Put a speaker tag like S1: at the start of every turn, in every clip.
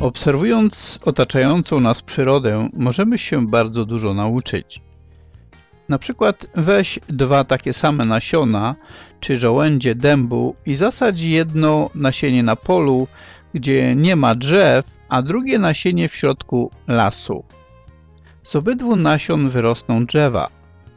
S1: Obserwując otaczającą nas przyrodę, możemy się bardzo dużo nauczyć. Na przykład weź 2 takie same nasiona, czy żołędzie dębu i zasadź jedno nasienie na polu, gdzie nie ma drzew, a drugie nasienie w środku lasu. Z obydwu nasion wyrosną drzewa.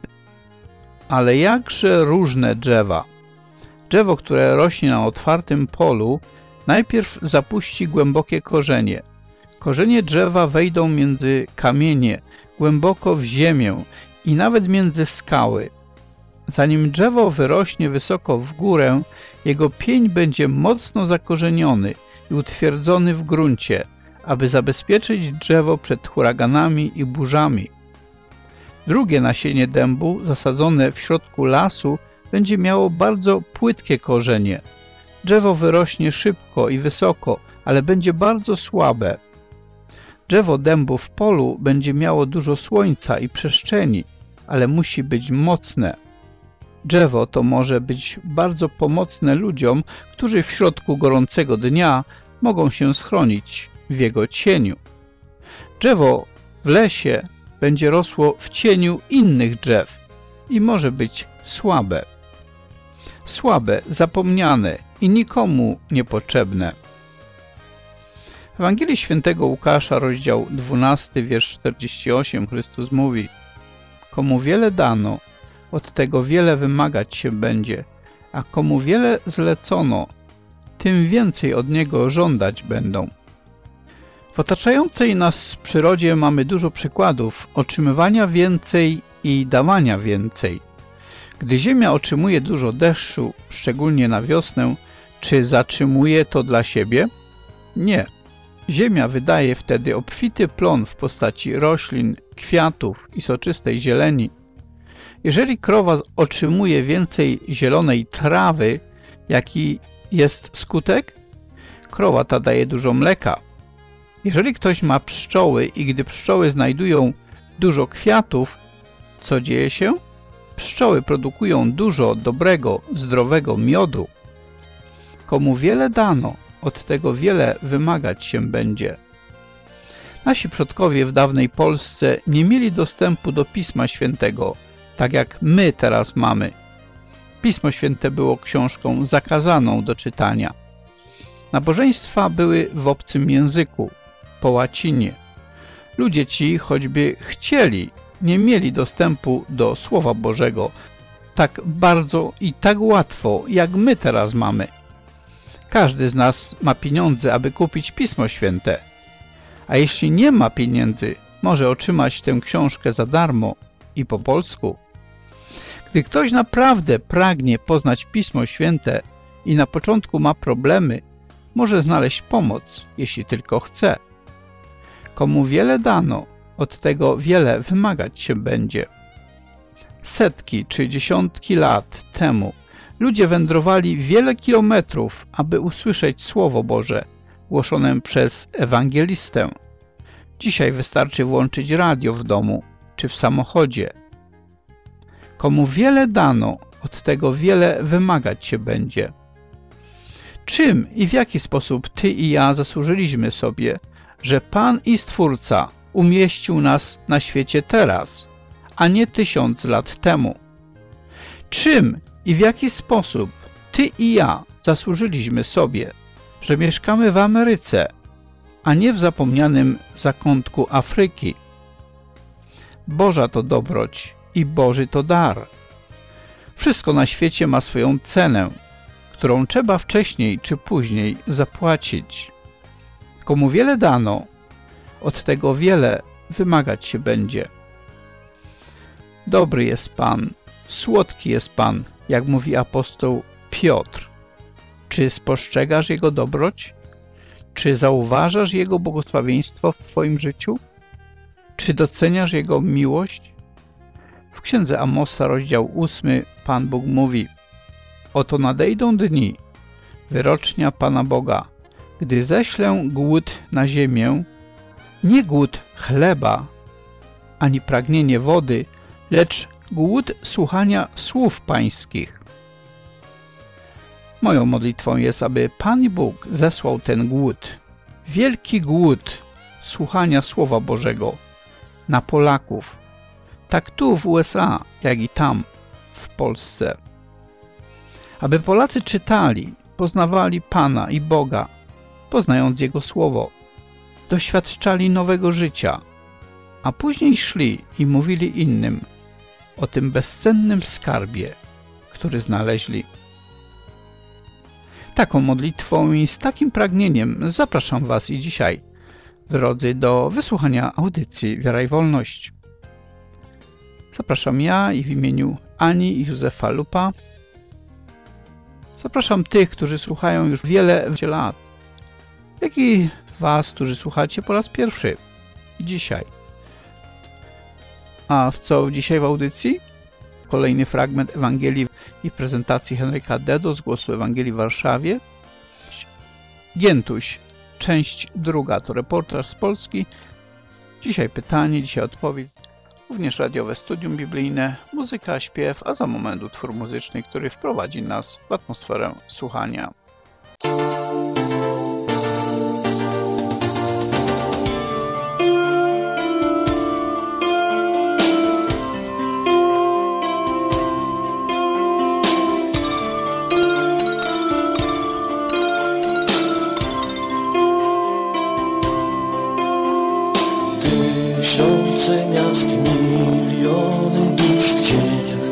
S1: Ale jakże różne drzewa. Drzewo, które rośnie na otwartym polu, najpierw zapuści głębokie korzenie. Korzenie drzewa wejdą między kamienie, głęboko w ziemię i nawet między skały. Zanim drzewo wyrośnie wysoko w górę, jego pień będzie mocno zakorzeniony i utwierdzony w gruncie, aby zabezpieczyć drzewo przed huraganami i burzami. Drugie nasienie dębu, zasadzone w środku lasu, będzie miało bardzo płytkie korzenie. Drzewo wyrośnie szybko i wysoko, ale będzie bardzo słabe. Drzewo dębu w polu będzie miało dużo słońca i przestrzeni, ale musi być mocne. Drzewo to może być bardzo pomocne ludziom, którzy w środku gorącego dnia mogą się schronić w jego cieniu. Drzewo w lesie będzie rosło w cieniu innych drzew i może być słabe. Słabe, zapomniane i nikomu niepotrzebne. W Ewangelii Świętego Łukasza, rozdział 12, wiersz 48, Chrystus mówi: komu wiele dano, od tego wiele wymagać się będzie, a komu wiele zlecono, tym więcej od niego żądać będą. W otaczającej nas przyrodzie mamy dużo przykładów otrzymywania więcej i dawania więcej. Gdy ziemia otrzymuje dużo deszczu, szczególnie na wiosnę, czy zatrzymuje to dla siebie? Nie. Ziemia wydaje wtedy obfity plon w postaci roślin, kwiatów i soczystej zieleni. Jeżeli krowa otrzymuje więcej zielonej trawy, jaki jest skutek? Krowa ta daje dużo mleka. Jeżeli ktoś ma pszczoły i gdy pszczoły znajdują dużo kwiatów, co dzieje się? Pszczoły produkują dużo dobrego, zdrowego miodu. Komu wiele dano, od tego wiele wymagać się będzie. Nasi przodkowie w dawnej Polsce nie mieli dostępu do Pisma Świętego, tak jak my teraz mamy. Pismo Święte było książką zakazaną do czytania. Nabożeństwa były w obcym języku, po łacinie. Ludzie ci, choćby chcieli, nie mieli dostępu do Słowa Bożego tak bardzo i tak łatwo, jak my teraz mamy. Każdy z nas ma pieniądze, aby kupić Pismo Święte. A jeśli nie ma pieniędzy, może otrzymać tę książkę za darmo i po polsku. Gdy ktoś naprawdę pragnie poznać Pismo Święte i na początku ma problemy, może znaleźć pomoc, jeśli tylko chce. Komu wiele dano, od tego wiele wymagać się będzie. Setki czy dziesiątki lat temu ludzie wędrowali wiele kilometrów, aby usłyszeć Słowo Boże, głoszone przez ewangelistę. Dzisiaj wystarczy włączyć radio w domu czy w samochodzie. Komu wiele dano, od tego wiele wymagać się będzie. Czym i w jaki sposób ty i ja zasłużyliśmy sobie, że Pan i Stwórca umieścił nas na świecie teraz, a nie 1000 lat temu? Czym i w jaki sposób ty i ja zasłużyliśmy sobie, że mieszkamy w Ameryce, a nie w zapomnianym zakątku Afryki? Boża to dobroć i Boży to dar. Wszystko na świecie ma swoją cenę, którą trzeba wcześniej czy później zapłacić. Komu wiele dano, od tego wiele wymagać się będzie. Dobry jest Pan, słodki jest Pan, jak mówi apostoł Piotr. Czy spostrzegasz Jego dobroć? Czy zauważasz Jego błogosławieństwo w twoim życiu? Czy doceniasz Jego miłość? W księdze Amosa, rozdział 8, Pan Bóg mówi: oto nadejdą dni, wyrocznia Pana Boga, gdy ześlę głód na ziemię, nie głód chleba, ani pragnienie wody, lecz głód słuchania słów pańskich. Moją modlitwą jest, aby Pan Bóg zesłał ten głód wielki głód słuchania Słowa Bożego na Polaków, tak tu w USA, jak i tam w Polsce. Aby Polacy czytali, poznawali Pana i Boga, poznając Jego Słowo, doświadczali nowego życia, a później szli i mówili innym o tym bezcennym skarbie, który znaleźli. Taką modlitwą i z takim pragnieniem zapraszam Was i dzisiaj, drodzy, do wysłuchania audycji Wiara i Wolność. Zapraszam ja i w imieniu Ani i Józefa Lupa. Zapraszam tych, którzy słuchają już wiele lat, jak i Was, którzy słuchacie po raz pierwszy dzisiaj. A co dzisiaj w audycji? Kolejny fragment Ewangelii i prezentacji Henryka Dedo z Głosu Ewangelii w Warszawie. Giętuś, część druga, to reportaż z Polski. Dzisiaj pytanie, dzisiaj odpowiedź. Również radiowe studium biblijne, muzyka, śpiew, a za moment utwór muzyczny, który wprowadzi nas w atmosferę słuchania.
S2: Tysiące miast, miliony dusz w cieniach,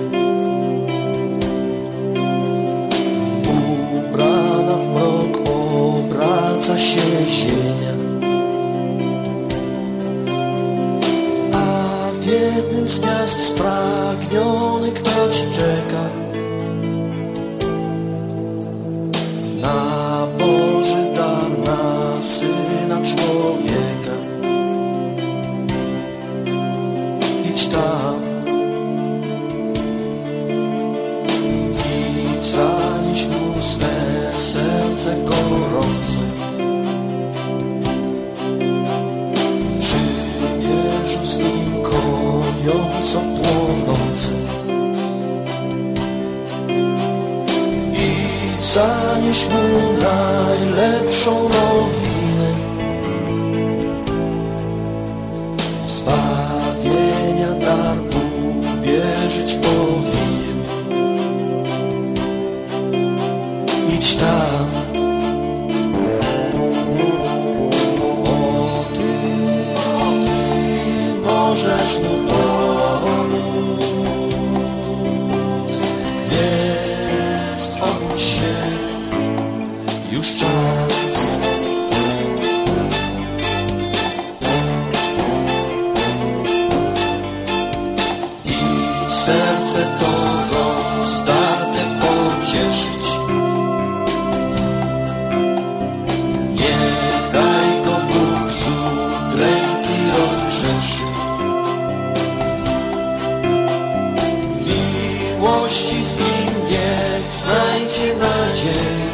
S2: ubrana w mrok obraca się ziemia, a w jednym z miast spragniony ktoś czeka na Boży dar, na Syna Człowieka. Idź tam i zanieś mu swe serce gorące. W przymierzu z nim kojąco płonące. I zanieś mu najlepszą nowinę. Zbawienia dar uwierzyć powinien. Idź tam, bo ty możesz mu pomóc. Więc obudź się, już czas. Serce to rozdarte pocieszyć. Niechaj go Bóg z udręki rozgrzeszy. W miłości z nim niech znajdzie nadzieję.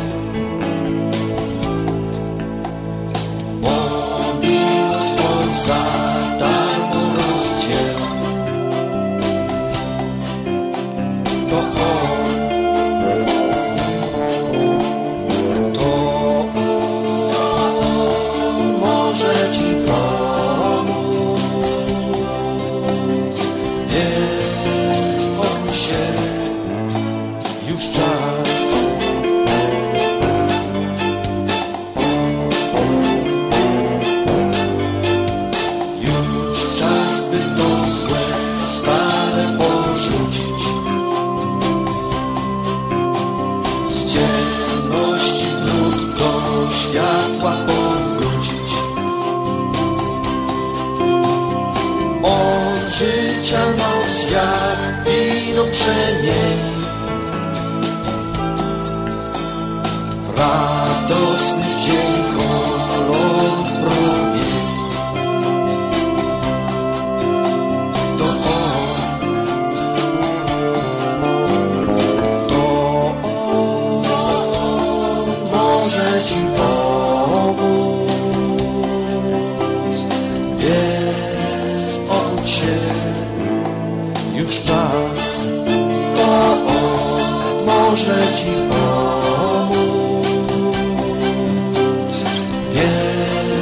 S2: Bo miłość Twą za darmo rozdziela. To On może Ci pomóc. Więc obudź się, już czas. Już czas, by to złe stare porzucić. Z ciemności trud do światła powrócić. Od życia noc jak wino przemieni. W radosny dzień kolorów promieni. To On może Ci pomóc. Więc obudź się, już czas. To On może Ci pomóc. Więc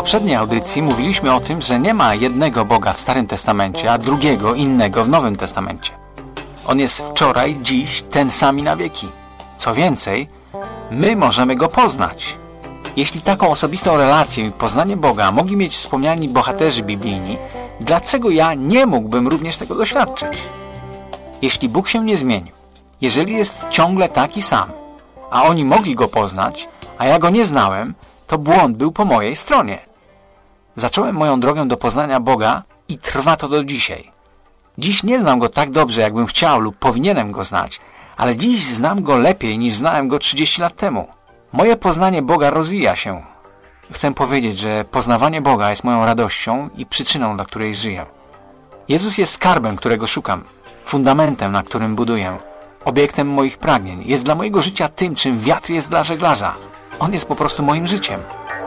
S3: poprzedniej audycji mówiliśmy o tym, że nie ma jednego Boga w Starym Testamencie, a drugiego, innego w Nowym Testamencie. On jest wczoraj, dziś, ten sam i na wieki. Co więcej, my możemy Go poznać. Jeśli taką osobistą relację i poznanie Boga mogli mieć wspomniani bohaterzy biblijni, dlaczego ja nie mógłbym również tego doświadczyć? Jeśli Bóg się nie zmienił, jeżeli jest ciągle taki sam, a oni mogli Go poznać, a ja Go nie znałem, to błąd był po mojej stronie. Zacząłem moją drogę do poznania Boga i trwa to do dzisiaj. Dziś nie znam Go tak dobrze, jakbym chciał lub powinienem Go znać, ale dziś znam Go lepiej niż znałem Go 30 lat temu. Moje poznanie Boga rozwija się. Chcę powiedzieć, że poznawanie Boga jest moją radością i przyczyną, dla której żyję. Jezus jest skarbem, którego szukam, fundamentem, na którym buduję, obiektem moich pragnień. Jest dla mojego życia tym, czym wiatr jest dla żeglarza. On jest po prostu moim życiem.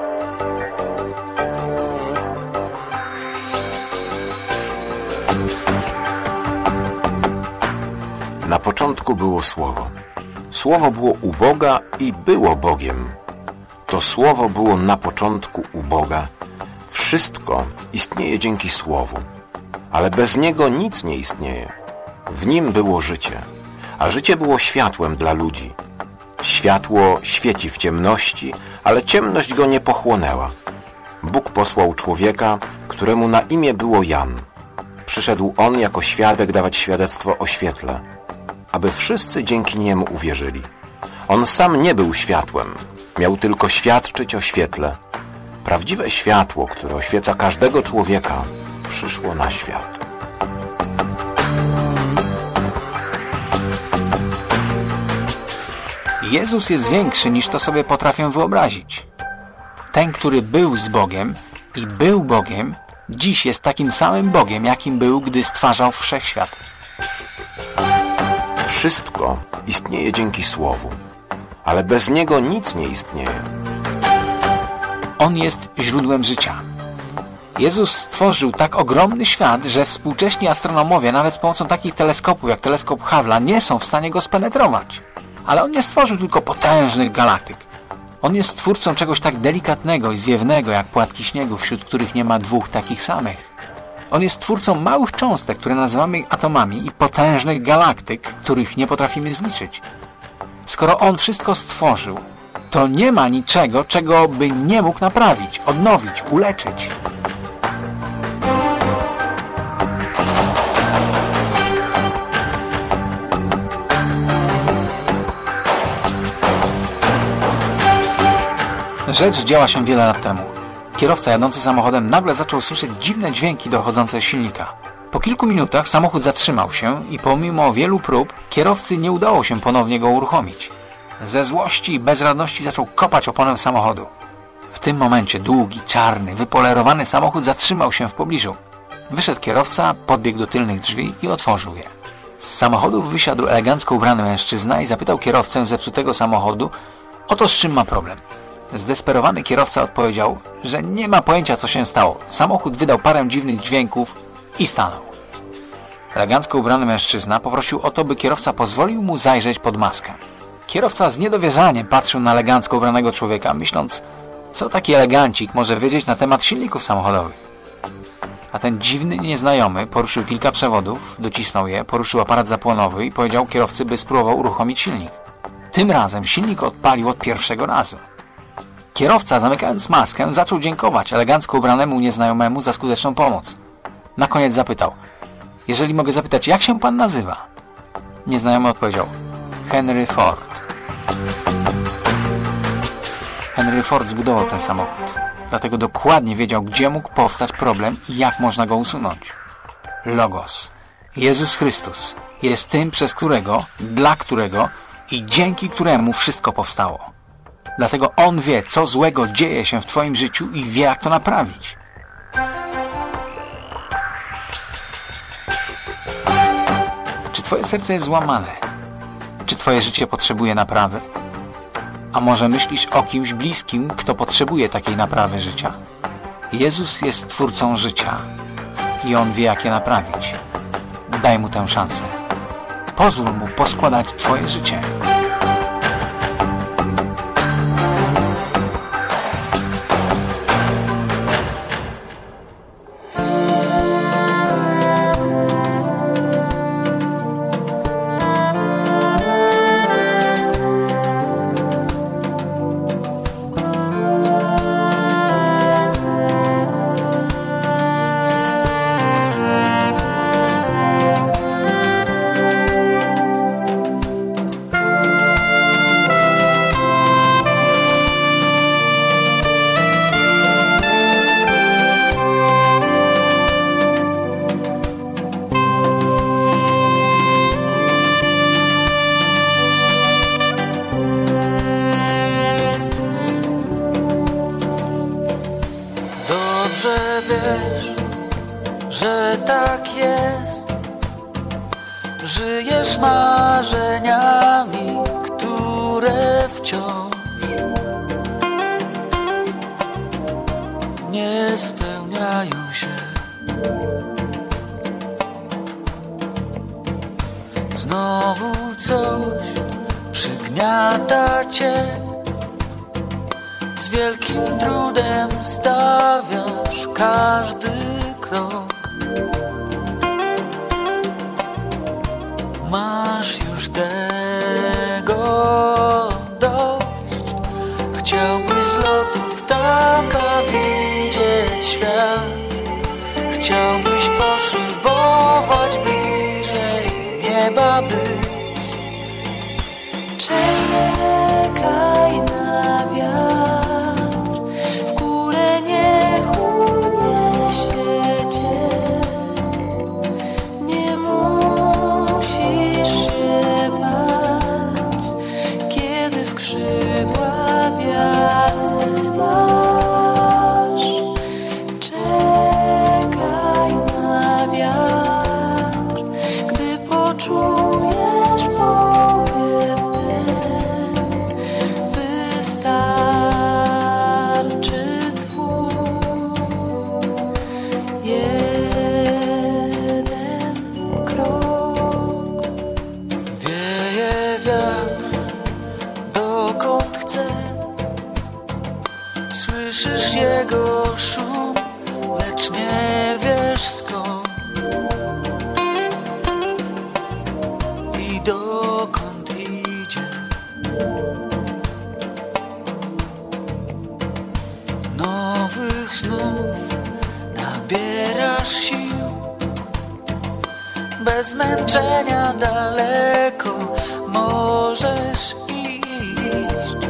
S4: Na początku było Słowo. Słowo było u Boga i było Bogiem. To Słowo było na początku u Boga. Wszystko istnieje dzięki Słowu, ale bez Niego nic nie istnieje. W Nim było życie, a życie było światłem dla ludzi. Światło świeci w ciemności, ale ciemność go nie pochłonęła. Bóg posłał człowieka, któremu na imię było Jan. Przyszedł on jako świadek dawać świadectwo o świetle, aby wszyscy dzięki niemu uwierzyli. On sam nie był światłem, miał tylko świadczyć o świetle. Prawdziwe światło, które oświeca każdego człowieka, przyszło na świat.
S3: Jezus jest większy, niż to sobie potrafię wyobrazić. Ten, który był z Bogiem i był Bogiem, dziś jest takim samym Bogiem, jakim był, gdy stwarzał wszechświat.
S4: Wszystko istnieje dzięki Słowu, ale bez Niego nic nie istnieje.
S3: On jest źródłem życia. Jezus stworzył tak ogromny świat, że współcześni astronomowie nawet z pomocą takich teleskopów jak teleskop Hubble'a nie są w stanie go spenetrować. Ale On nie stworzył tylko potężnych galaktyk. On jest twórcą czegoś tak delikatnego i zwiewnego jak płatki śniegu, wśród których nie ma dwóch takich samych. On jest twórcą małych cząstek, które nazywamy atomami, i potężnych galaktyk, których nie potrafimy zliczyć. Skoro On wszystko stworzył, to nie ma niczego, czego by nie mógł naprawić, odnowić, uleczyć. Rzecz działa się wiele lat temu. Kierowca jadący samochodem nagle zaczął słyszeć dziwne dźwięki dochodzące z silnika. Po kilku minutach samochód zatrzymał się i pomimo wielu prób kierowcy nie udało się ponownie go uruchomić. Ze złości i bezradności zaczął kopać oponę samochodu. W tym momencie długi, czarny, wypolerowany samochód zatrzymał się w pobliżu. Wyszedł kierowca, podbiegł do tylnych drzwi i otworzył je. Z samochodu wysiadł elegancko ubrany mężczyzna i zapytał kierowcę zepsutego samochodu o to, z czym ma problem. Zdesperowany kierowca odpowiedział, że nie ma pojęcia, co się stało. Samochód wydał parę dziwnych dźwięków i stanął. Elegancko ubrany mężczyzna poprosił o to, by kierowca pozwolił mu zajrzeć pod maskę. Kierowca z niedowierzaniem patrzył na elegancko ubranego człowieka, myśląc, co taki elegancik może wiedzieć na temat silników samochodowych. A ten dziwny nieznajomy poruszył kilka przewodów, docisnął je, poruszył aparat zapłonowy i powiedział kierowcy, by spróbował uruchomić silnik. Tym razem silnik odpalił od pierwszego razu. Kierowca, zamykając maskę, zaczął dziękować elegancko ubranemu nieznajomemu za skuteczną pomoc. Na koniec zapytał, jeżeli mogę zapytać, jak się pan nazywa? Nieznajomy odpowiedział, Henry Ford. Henry Ford zbudował ten samochód, dlatego dokładnie wiedział, gdzie mógł powstać problem i jak można go usunąć. Logos, Jezus Chrystus, jest tym, przez którego, dla którego i dzięki któremu wszystko powstało. Dlatego On wie, co złego dzieje się w twoim życiu i wie, jak to naprawić. Czy twoje serce jest złamane? Czy twoje życie potrzebuje naprawy? A może myślisz o kimś bliskim, kto potrzebuje takiej naprawy życia? Jezus jest Twórcą życia i On wie, jak je naprawić. Daj Mu tę szansę. Pozwól Mu poskładać twoje życie.
S5: Żyjesz marzeniami, które wciąż nie spełniają się. Znowu coś przygniata cię. Z wielkim trudem stawiasz każdy krok. Masz już tego dość. Chciałbyś z lotu ptaka widzieć świat. Chciałbyś poszybować bliżej nieba być.
S6: Czekaj na wiatr, w górę niech uniesie cię. Nie musisz się bać, kiedy skrzydła wiary masz. Czekaj na wiatr, gdy poczujesz powiew ten, wystarczy twój jeden krok.
S5: Wieje wiatr dokąd chce. Słyszysz jego szum, lecz nie wiesz skąd i dokąd idzie. Nowych znów nabierasz sił. Bez zmęczenia daleko możesz iść.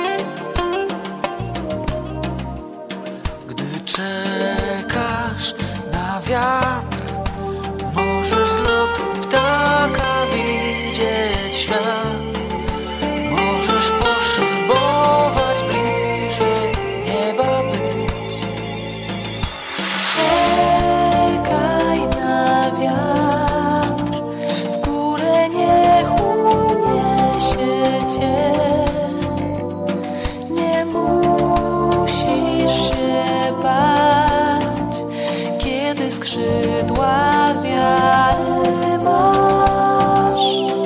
S5: Gdy czekasz na wiatr, możesz z lotu ptaka widzieć świat. Możesz poszybować bliżej nieba być.
S6: Czekaj na wiatr, w górę niech uniesie cię. Nie musisz się bać, kiedy skrzydła wiary masz.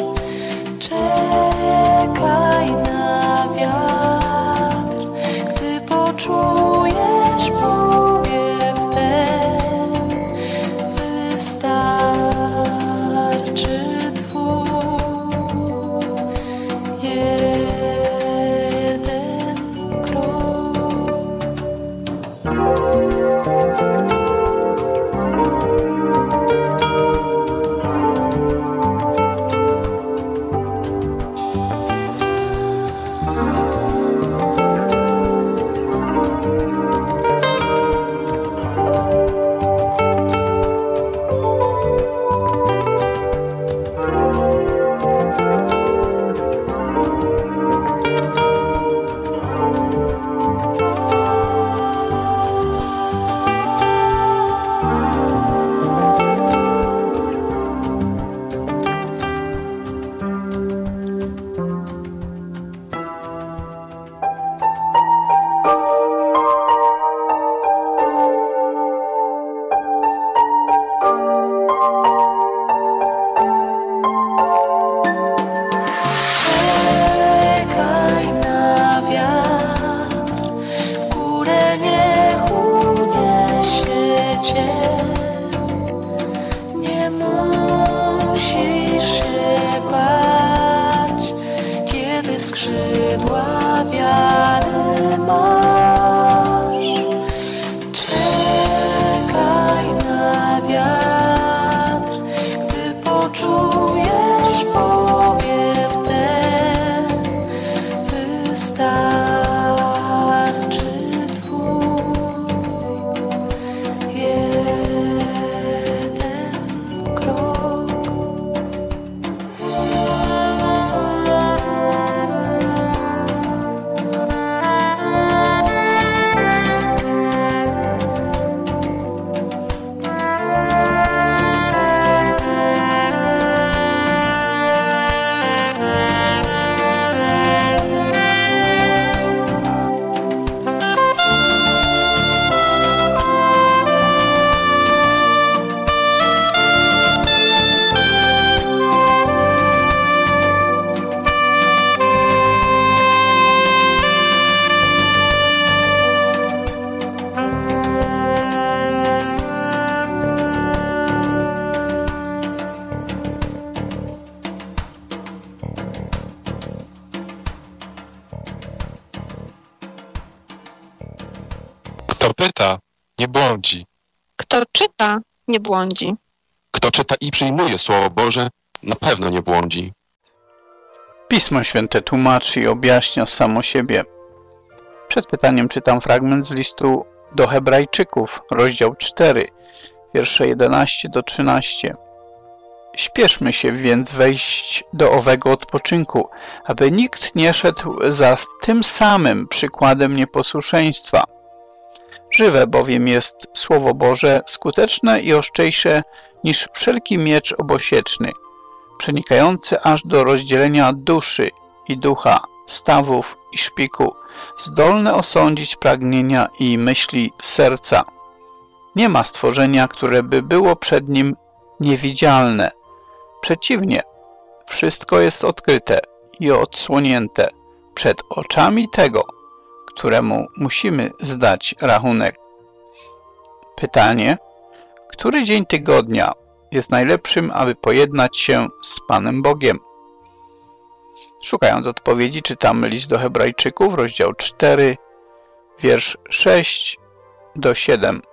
S6: Czekaj na wiatr, gdy poczujesz powiew ten, wystarczy twój jeden krok. Czekaj na wiatr, w górę niech uniesie cię. Nie musisz się bać, kiedy skrzydła wiary masz. Czekaj na wiatr, gdy poczujesz powiew ten, wystarczy twój jeden krok.
S7: pyta, nie błądzi.
S8: Kto czyta, nie błądzi.
S7: Kto czyta i przyjmuje Słowo Boże, na pewno nie błądzi.
S1: Pismo Święte tłumaczy i objaśnia samo siebie. Przed pytaniem czytam fragment z listu do Hebrajczyków, rozdział 4, wiersze 11 do 13. Śpieszmy się więc wejść do owego odpoczynku, aby nikt nie szedł za tym samym przykładem nieposłuszeństwa. Żywe bowiem jest Słowo Boże, skuteczne i ostrzejsze niż wszelki miecz obosieczny, przenikający aż do rozdzielenia duszy i ducha, stawów i szpiku, zdolne osądzić pragnienia i myśli serca. Nie ma stworzenia, które by było przed nim niewidzialne. Przeciwnie, wszystko jest odkryte i odsłonięte przed oczami tego, któremu musimy zdać rachunek. Pytanie: który dzień tygodnia jest najlepszym, aby pojednać się z Panem Bogiem? Szukając odpowiedzi, czytamy list do Hebrajczyków, rozdział 4, wiersz 6 do 7.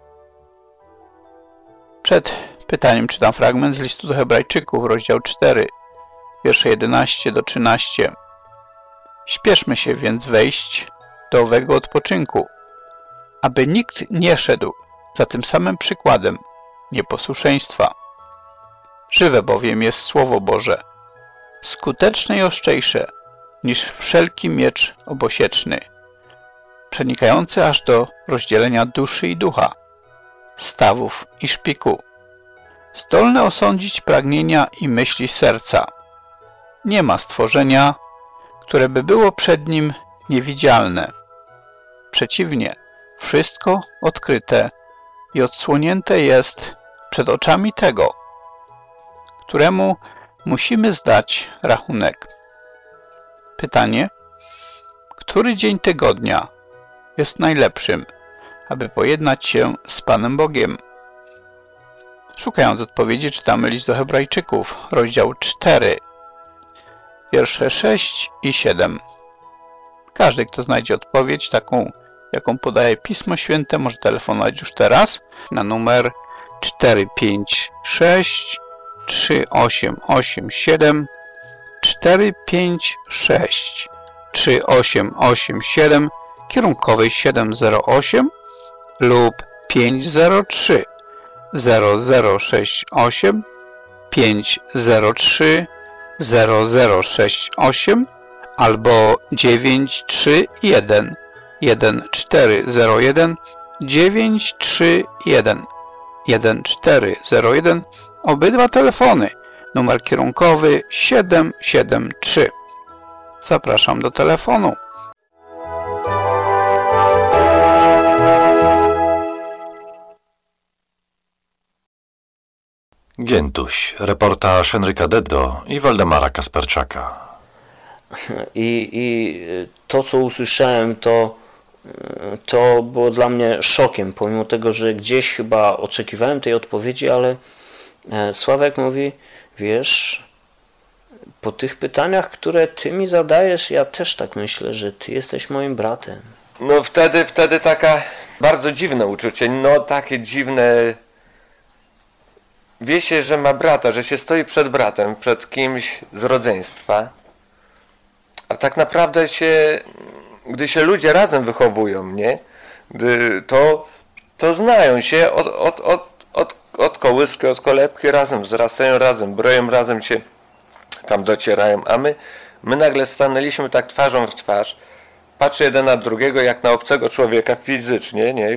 S1: Przed pytaniem czytam fragment z listu do Hebrajczyków, rozdział 4, wiersze 11 do 13. Śpieszmy się więc wejść do owego odpoczynku, aby nikt nie szedł za tym samym przykładem nieposłuszeństwa. Żywe bowiem jest Słowo Boże, skuteczne i ostrzejsze niż wszelki miecz obosieczny, przenikający aż do rozdzielenia duszy i ducha, stawów i szpiku, zdolne osądzić pragnienia i myśli serca. Nie ma stworzenia, które by było przed nim niewidzialne. Przeciwnie, wszystko odkryte i odsłonięte jest przed oczami tego, któremu musimy zdać rachunek. Pytanie: który dzień tygodnia jest najlepszym, aby pojednać się z Panem Bogiem? Szukając odpowiedzi, czytamy list do Hebrajczyków, rozdział 4, wiersze 6 i 7. Każdy, kto znajdzie odpowiedź taką, jaką podaje Pismo Święte, może telefonować już teraz na numer 456 3887 456 3887 kierunkowej 708 lub 503 0068 503 0068 albo 931 1401 931 1401. Obydwa telefony. Numer kierunkowy 773. Zapraszam do telefonu.
S4: Giętuś, reportaż Henryka Deddo i Waldemara Kasperczaka.
S9: I to, co usłyszałem, to było dla mnie szokiem, pomimo tego, że gdzieś chyba oczekiwałem tej odpowiedzi, ale Sławek mówi: wiesz, po tych pytaniach, które ty mi zadajesz, ja też tak myślę, że ty jesteś moim bratem.
S10: No wtedy taka bardzo dziwne uczucie, no takie dziwne. Wie się, że ma brata, że się stoi przed bratem, przed kimś z rodzeństwa, a tak naprawdę gdy się ludzie razem wychowują, nie? To znają się od kołyski, od kolebki, razem wzrastają, razem broją, razem się tam docierają, a my nagle stanęliśmy tak twarzą w twarz, patrzy jeden na drugiego jak na obcego człowieka fizycznie, nie?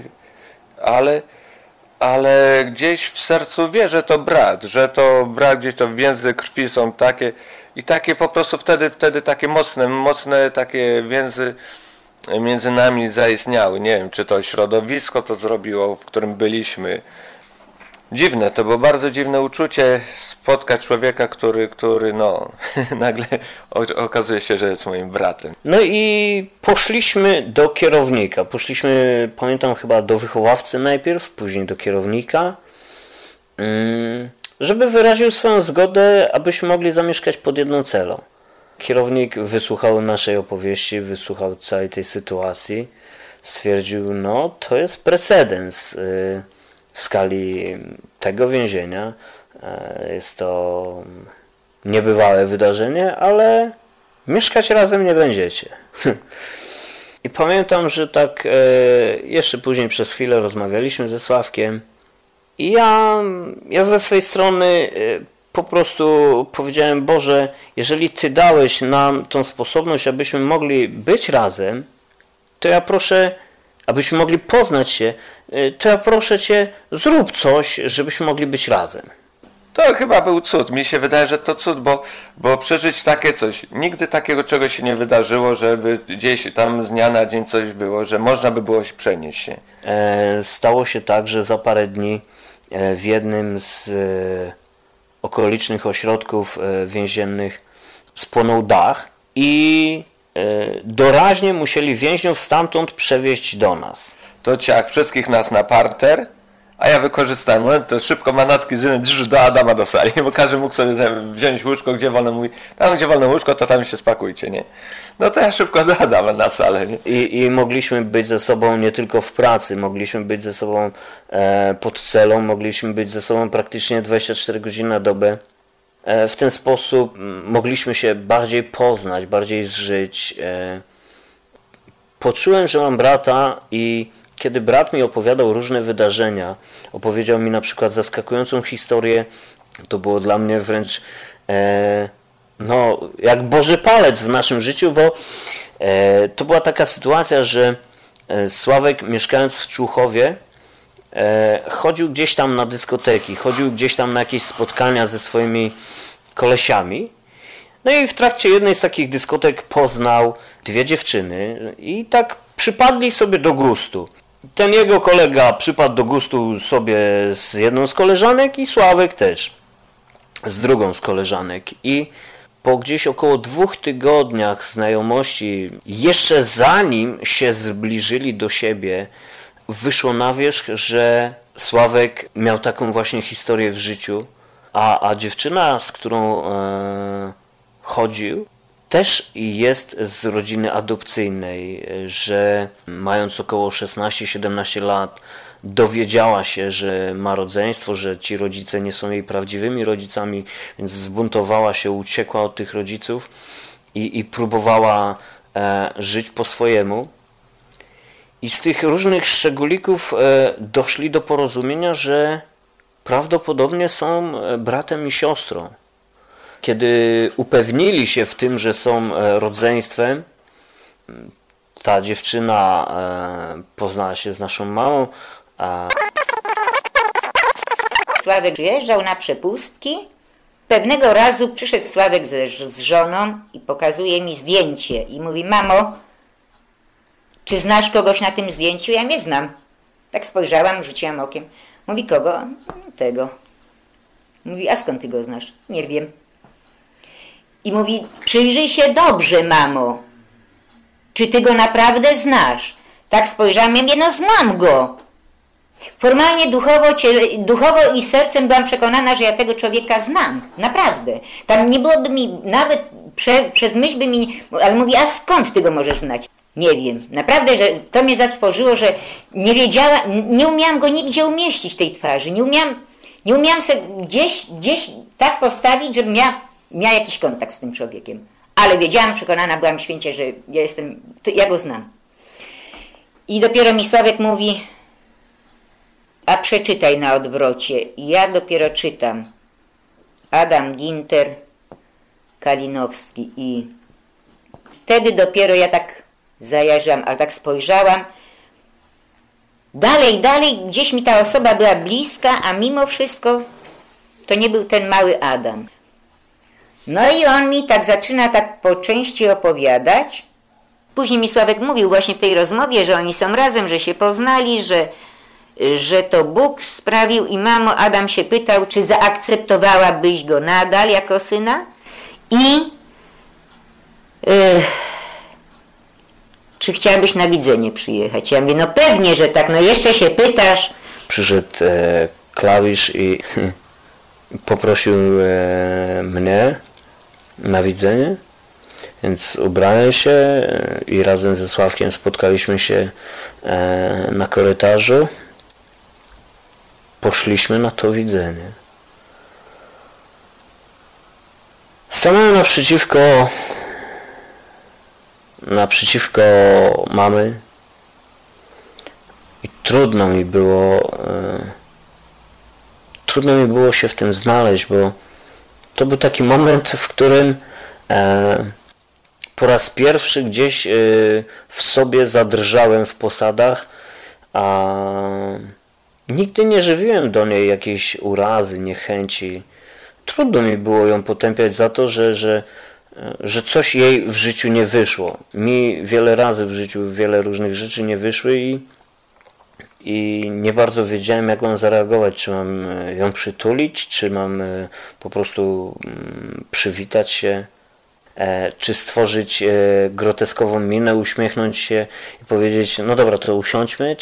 S10: Ale gdzieś w sercu wie, że to brat, gdzieś to więzy krwi są takie i takie po prostu wtedy takie mocne takie więzy między nami zaistniały. Nie wiem, czy to środowisko to zrobiło, w którym byliśmy. Dziwne, to było bardzo dziwne uczucie spotkać człowieka, który no nagle okazuje się, że jest moim bratem.
S9: No i poszliśmy do kierownika. Poszliśmy, pamiętam, chyba do wychowawcy najpierw, później do kierownika, żeby wyraził swoją zgodę, abyśmy mogli zamieszkać pod jedną celą. Kierownik wysłuchał naszej opowieści, wysłuchał całej tej sytuacji, stwierdził, no to jest precedens w skali tego więzienia. Jest to niebywałe wydarzenie, ale mieszkać razem nie będziecie. I pamiętam, że tak jeszcze później przez chwilę rozmawialiśmy ze Sławkiem i ja ze swojej strony po prostu powiedziałem, Boże, jeżeli Ty dałeś nam tą sposobność, abyśmy mogli być razem, to ja proszę, abyśmy mogli poznać się, to ja proszę Cię, zrób coś, żebyśmy mogli być razem.
S10: To chyba był cud. Mi się wydaje, że to cud, bo przeżyć takie coś. Nigdy takiego czegoś się nie wydarzyło, żeby gdzieś tam z dnia na dzień coś było, że można by było przenieść się.
S9: Stało się tak, że za parę dni w jednym z okolicznych ośrodków więziennych spłonął dach i doraźnie musieli więźniów stamtąd przewieźć do nas.
S10: To ciach wszystkich nas na parter, a ja wykorzystałem, to szybko manatki do Adama do sali, bo każdy mógł sobie wziąć łóżko, gdzie wolno, mówi, tam gdzie wolno łóżko, to tam się spakujcie, nie? No to ja szybko do Adama na salę, nie?
S9: I mogliśmy być ze sobą nie tylko w pracy, mogliśmy być ze sobą pod celą, mogliśmy być ze sobą praktycznie 24 godziny na dobę. W ten sposób mogliśmy się bardziej poznać, bardziej zżyć. Poczułem, że mam brata i kiedy brat mi opowiadał różne wydarzenia, opowiedział mi na przykład zaskakującą historię, to było dla mnie wręcz jak Boży palec w naszym życiu, bo to była taka sytuacja, że Sławek, mieszkając w Człuchowie, chodził gdzieś tam na dyskoteki, chodził gdzieś tam na jakieś spotkania ze swoimi kolesiami. No i w trakcie jednej z takich dyskotek poznał dwie dziewczyny i tak przypadli sobie do gustu. Ten jego kolega przypadł do gustu sobie z jedną z koleżanek i Sławek też z drugą z koleżanek. I po gdzieś około 2 tygodniach znajomości, jeszcze zanim się zbliżyli do siebie, wyszło na wierzch, że Sławek miał taką właśnie historię w życiu, a dziewczyna, z którą chodził, też jest z rodziny adopcyjnej, że mając około 16-17 lat dowiedziała się, że ma rodzeństwo, że ci rodzice nie są jej prawdziwymi rodzicami, więc zbuntowała się, uciekła od tych rodziców i próbowała żyć po swojemu. I z tych różnych szczególików doszli do porozumienia, że prawdopodobnie są bratem i siostrą. Kiedy upewnili się w tym, że są rodzeństwem, ta dziewczyna poznała się z naszą mamą.
S11: Sławek przyjeżdżał na przepustki. Pewnego razu przyszedł Sławek z żoną i pokazuje mi zdjęcie i mówi: mamo, czy znasz kogoś na tym zdjęciu? Ja nie znam. Tak spojrzałam, rzuciłam okiem. Mówi: kogo? Tego. Mówi: a skąd ty go znasz? Nie wiem. I mówi: przyjrzyj się dobrze, mamo. Czy ty go naprawdę znasz? Tak spojrzałam, ja mówię: no znam go. Formalnie, duchowo i sercem byłam przekonana, że ja tego człowieka znam. Naprawdę. Tam nie byłoby mi, nawet przez myśl by mi, ale mówi: a skąd ty go możesz znać? Nie wiem. Naprawdę, że to mnie zatrwożyło, że nie wiedziała, nie umiałam go nigdzie umieścić, tej twarzy. Nie umiałam sobie gdzieś tak postawić, żebym miała jakiś kontakt z tym człowiekiem. Ale wiedziałam, przekonana byłam święcie, że ja go znam. I dopiero mi Sławek mówi: a przeczytaj na odwrocie. I ja dopiero czytam. Adam Ginter, Kalinowski. I wtedy dopiero ja tak zajarzyłam, ale tak spojrzałam. Dalej, gdzieś mi ta osoba była bliska, a mimo wszystko to nie był ten mały Adam. No i on mi tak zaczyna tak po części opowiadać. Później mi Sławek mówił właśnie w tej rozmowie, że oni są razem, że się poznali, że to Bóg sprawił. I mamo, Adam się pytał, czy zaakceptowałabyś go nadal jako syna? I czy chciałabyś na widzenie przyjechać? Ja mówię: no pewnie, że tak, no jeszcze się pytasz.
S9: Przyszedł klawisz i poprosił mnie na widzenie. Więc ubrałem się i razem ze Sławkiem spotkaliśmy się na korytarzu. Poszliśmy na to widzenie. Stanąłem naprzeciwko mamy i trudno mi było się w tym znaleźć, bo to był taki moment, w którym po raz pierwszy gdzieś w sobie zadrżałem w posadach, a nigdy nie żywiłem do niej jakiejś urazy, niechęci. Trudno mi było ją potępiać za to, że coś jej w życiu nie wyszło. Mi wiele razy w życiu wiele różnych rzeczy nie wyszły i nie bardzo wiedziałem, jak mam zareagować. Czy mam ją przytulić, czy mam po prostu przywitać się, czy stworzyć groteskową minę, uśmiechnąć się i powiedzieć, no dobra, to usiądźmy,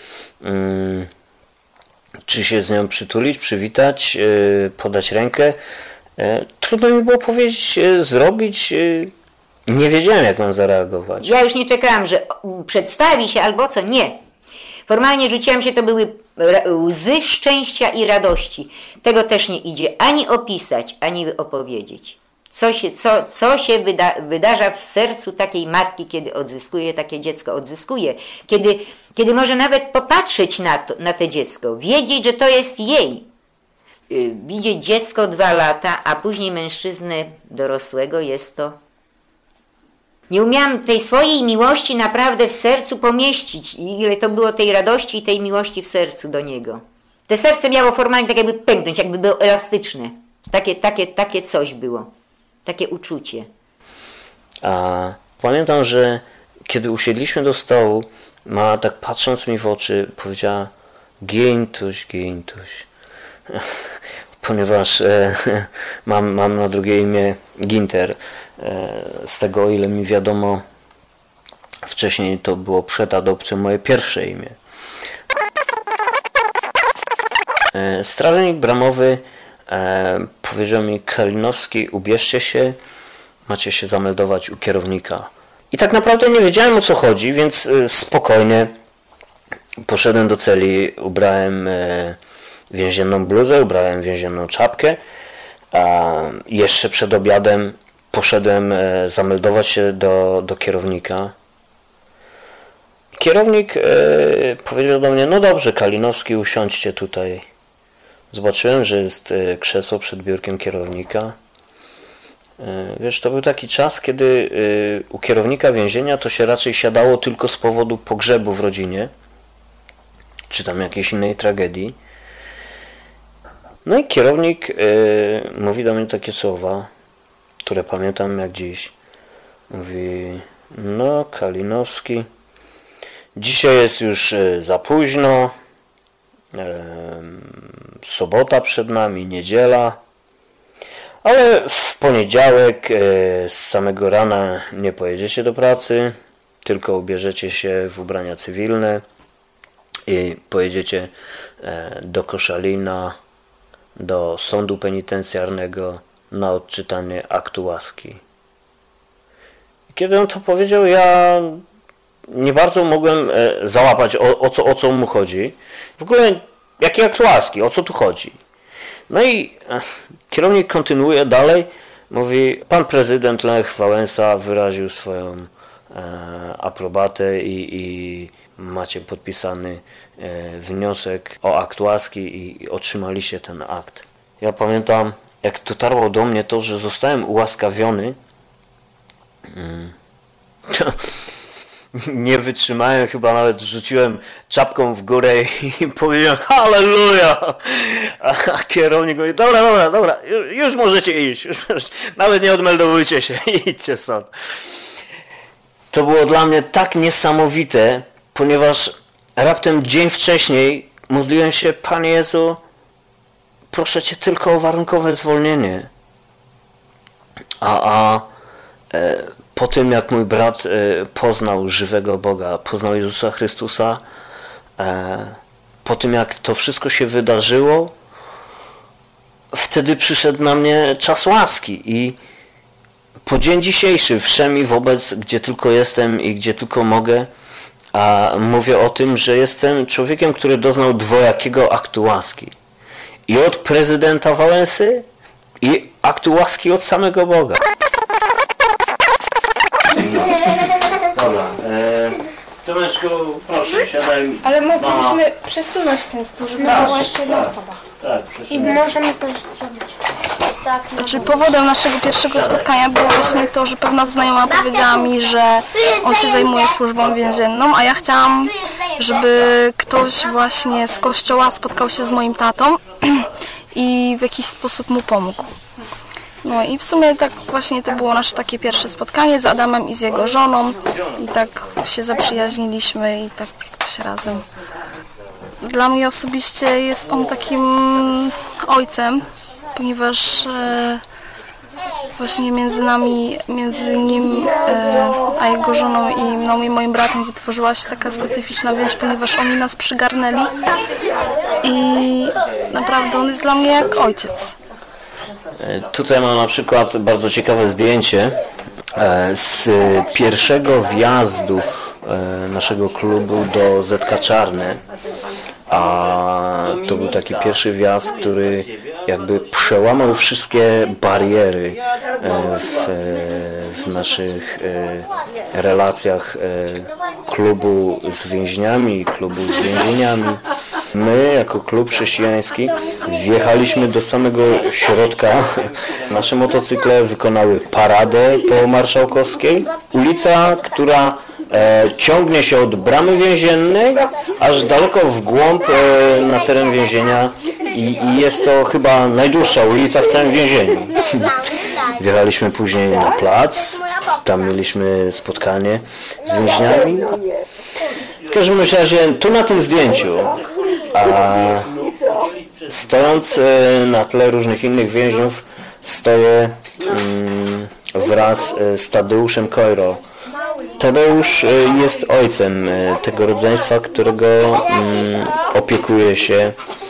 S9: czy się z nią przytulić, przywitać, podać rękę. Trudno mi było powiedzieć, zrobić. Nie wiedziałem, jak mam zareagować.
S11: Ja już nie czekałam, że przedstawi się albo co. Nie. Formalnie rzuciłam się, to były łzy szczęścia i radości. Tego też nie idzie ani opisać, ani opowiedzieć. Co się wydarza w sercu takiej matki, kiedy odzyskuje takie dziecko, kiedy może nawet popatrzeć na to dziecko, wiedzieć, że to jest jej. Widzieć dziecko 2 lata, a później mężczyznę dorosłego, jest to... Nie umiałam tej swojej miłości naprawdę w sercu pomieścić i ile to było tej radości i tej miłości w sercu do niego. To serce miało formalnie tak jakby pęknąć, jakby było elastyczne. Takie coś było. Takie uczucie.
S9: A pamiętam, że kiedy usiedliśmy do stołu, mama tak patrząc mi w oczy powiedziała: Gintuś, Gintuś. Ponieważ mam na drugie imię Ginter. Z tego, o ile mi wiadomo, wcześniej to było przed adopcją moje pierwsze imię. Strażnik bramowy powiedział mi: Kalinowski, ubierzcie się, macie się zameldować u kierownika. I tak naprawdę nie wiedziałem, o co chodzi, więc spokojnie poszedłem do celi, ubrałem więzienną bluzę, ubrałem więzienną czapkę, a jeszcze przed obiadem poszedłem zameldować się do kierownika. Kierownik powiedział do mnie: no dobrze, Kalinowski, usiądźcie tutaj. Zobaczyłem, że jest krzesło przed biurkiem kierownika. Wiesz, to był taki czas, kiedy u kierownika więzienia to się raczej siadało tylko z powodu pogrzebu w rodzinie, czy tam jakiejś innej tragedii. No i kierownik mówi do mnie takie słowa, które pamiętam jak dziś. Mówi: no, Kalinowski, dzisiaj jest już za późno, sobota przed nami, niedziela, ale w poniedziałek z samego rana nie pojedziecie do pracy, tylko ubierzecie się w ubrania cywilne i pojedziecie do Koszalina, do sądu penitencjarnego na odczytanie aktu łaski. Kiedy on to powiedział, ja nie bardzo mogłem załapać, o co mu chodzi. W ogóle, jaki akt łaski, o co tu chodzi? No i kierownik kontynuuje dalej, mówi: pan prezydent Lech Wałęsa wyraził swoją aprobatę i macie podpisany wniosek o akt łaski i otrzymaliście ten akt. Ja pamiętam, jak dotarło do mnie to, że zostałem ułaskawiony. Nie wytrzymałem, chyba nawet rzuciłem czapką w górę i powiedziałem: halleluja! A kierownik mówi: dobra, już możecie iść, nawet nie odmeldowujcie się, idźcie stąd. To było dla mnie tak niesamowite, ponieważ raptem dzień wcześniej modliłem się: Panie Jezu, proszę Cię tylko o warunkowe zwolnienie. Po tym, jak mój brat poznał żywego Boga, poznał Jezusa Chrystusa, po tym, jak to wszystko się wydarzyło, wtedy przyszedł na mnie czas łaski i po dzień dzisiejszy wszem i wobec, gdzie tylko jestem i gdzie tylko mogę, a mówię o tym, że jestem człowiekiem, który doznał dwojakiego aktu łaski. I od prezydenta Wałęsy, i aktu łaski od samego Boga. Dobra. Tomeczku, proszę, siadaj.
S12: Ale moglibyśmy przesunąć ten stół, żeby była jeszcze jedna osoba.
S9: Tak,
S12: i możemy coś zrobić. Tak,
S13: Znaczy powodem naszego pierwszego spotkania było właśnie to, że pewna znajoma powiedziała mi, że on się zajmuje służbą więzienną, a ja chciałam, żeby ktoś właśnie z kościoła spotkał się z moim tatą i w jakiś sposób mu pomógł. No i w sumie tak właśnie to było nasze takie pierwsze spotkanie z Adamem i z jego żoną i tak się zaprzyjaźniliśmy i tak jakoś razem. Dla mnie osobiście jest on takim ojcem, ponieważ właśnie między nim a jego żoną i mną i moim bratem wytworzyła się taka specyficzna więź, ponieważ oni nas przygarnęli i naprawdę on jest dla mnie jak ojciec.
S9: Tutaj mam na przykład bardzo ciekawe zdjęcie z pierwszego wjazdu naszego klubu do ZK Czarne. A to był taki pierwszy wjazd, który jakby przełamał wszystkie bariery w naszych relacjach klubu z więźniami, klubu z więzieniami. My jako klub chrześcijański wjechaliśmy do samego środka. Nasze motocykle wykonały paradę po Marszałkowskiej. Ulica, która ciągnie się od bramy więziennej aż daleko w głąb na teren więzienia i jest to chyba najdłuższa ulica w całym więzieniu. Wjechaliśmy później na plac, tam mieliśmy spotkanie z więźniami. W każdym razie tu na tym zdjęciu, a stojąc na tle różnych innych więźniów, stoję wraz z Tadeuszem Kojro. Tadeusz jest ojcem tego rodzeństwa, którego opiekuje się,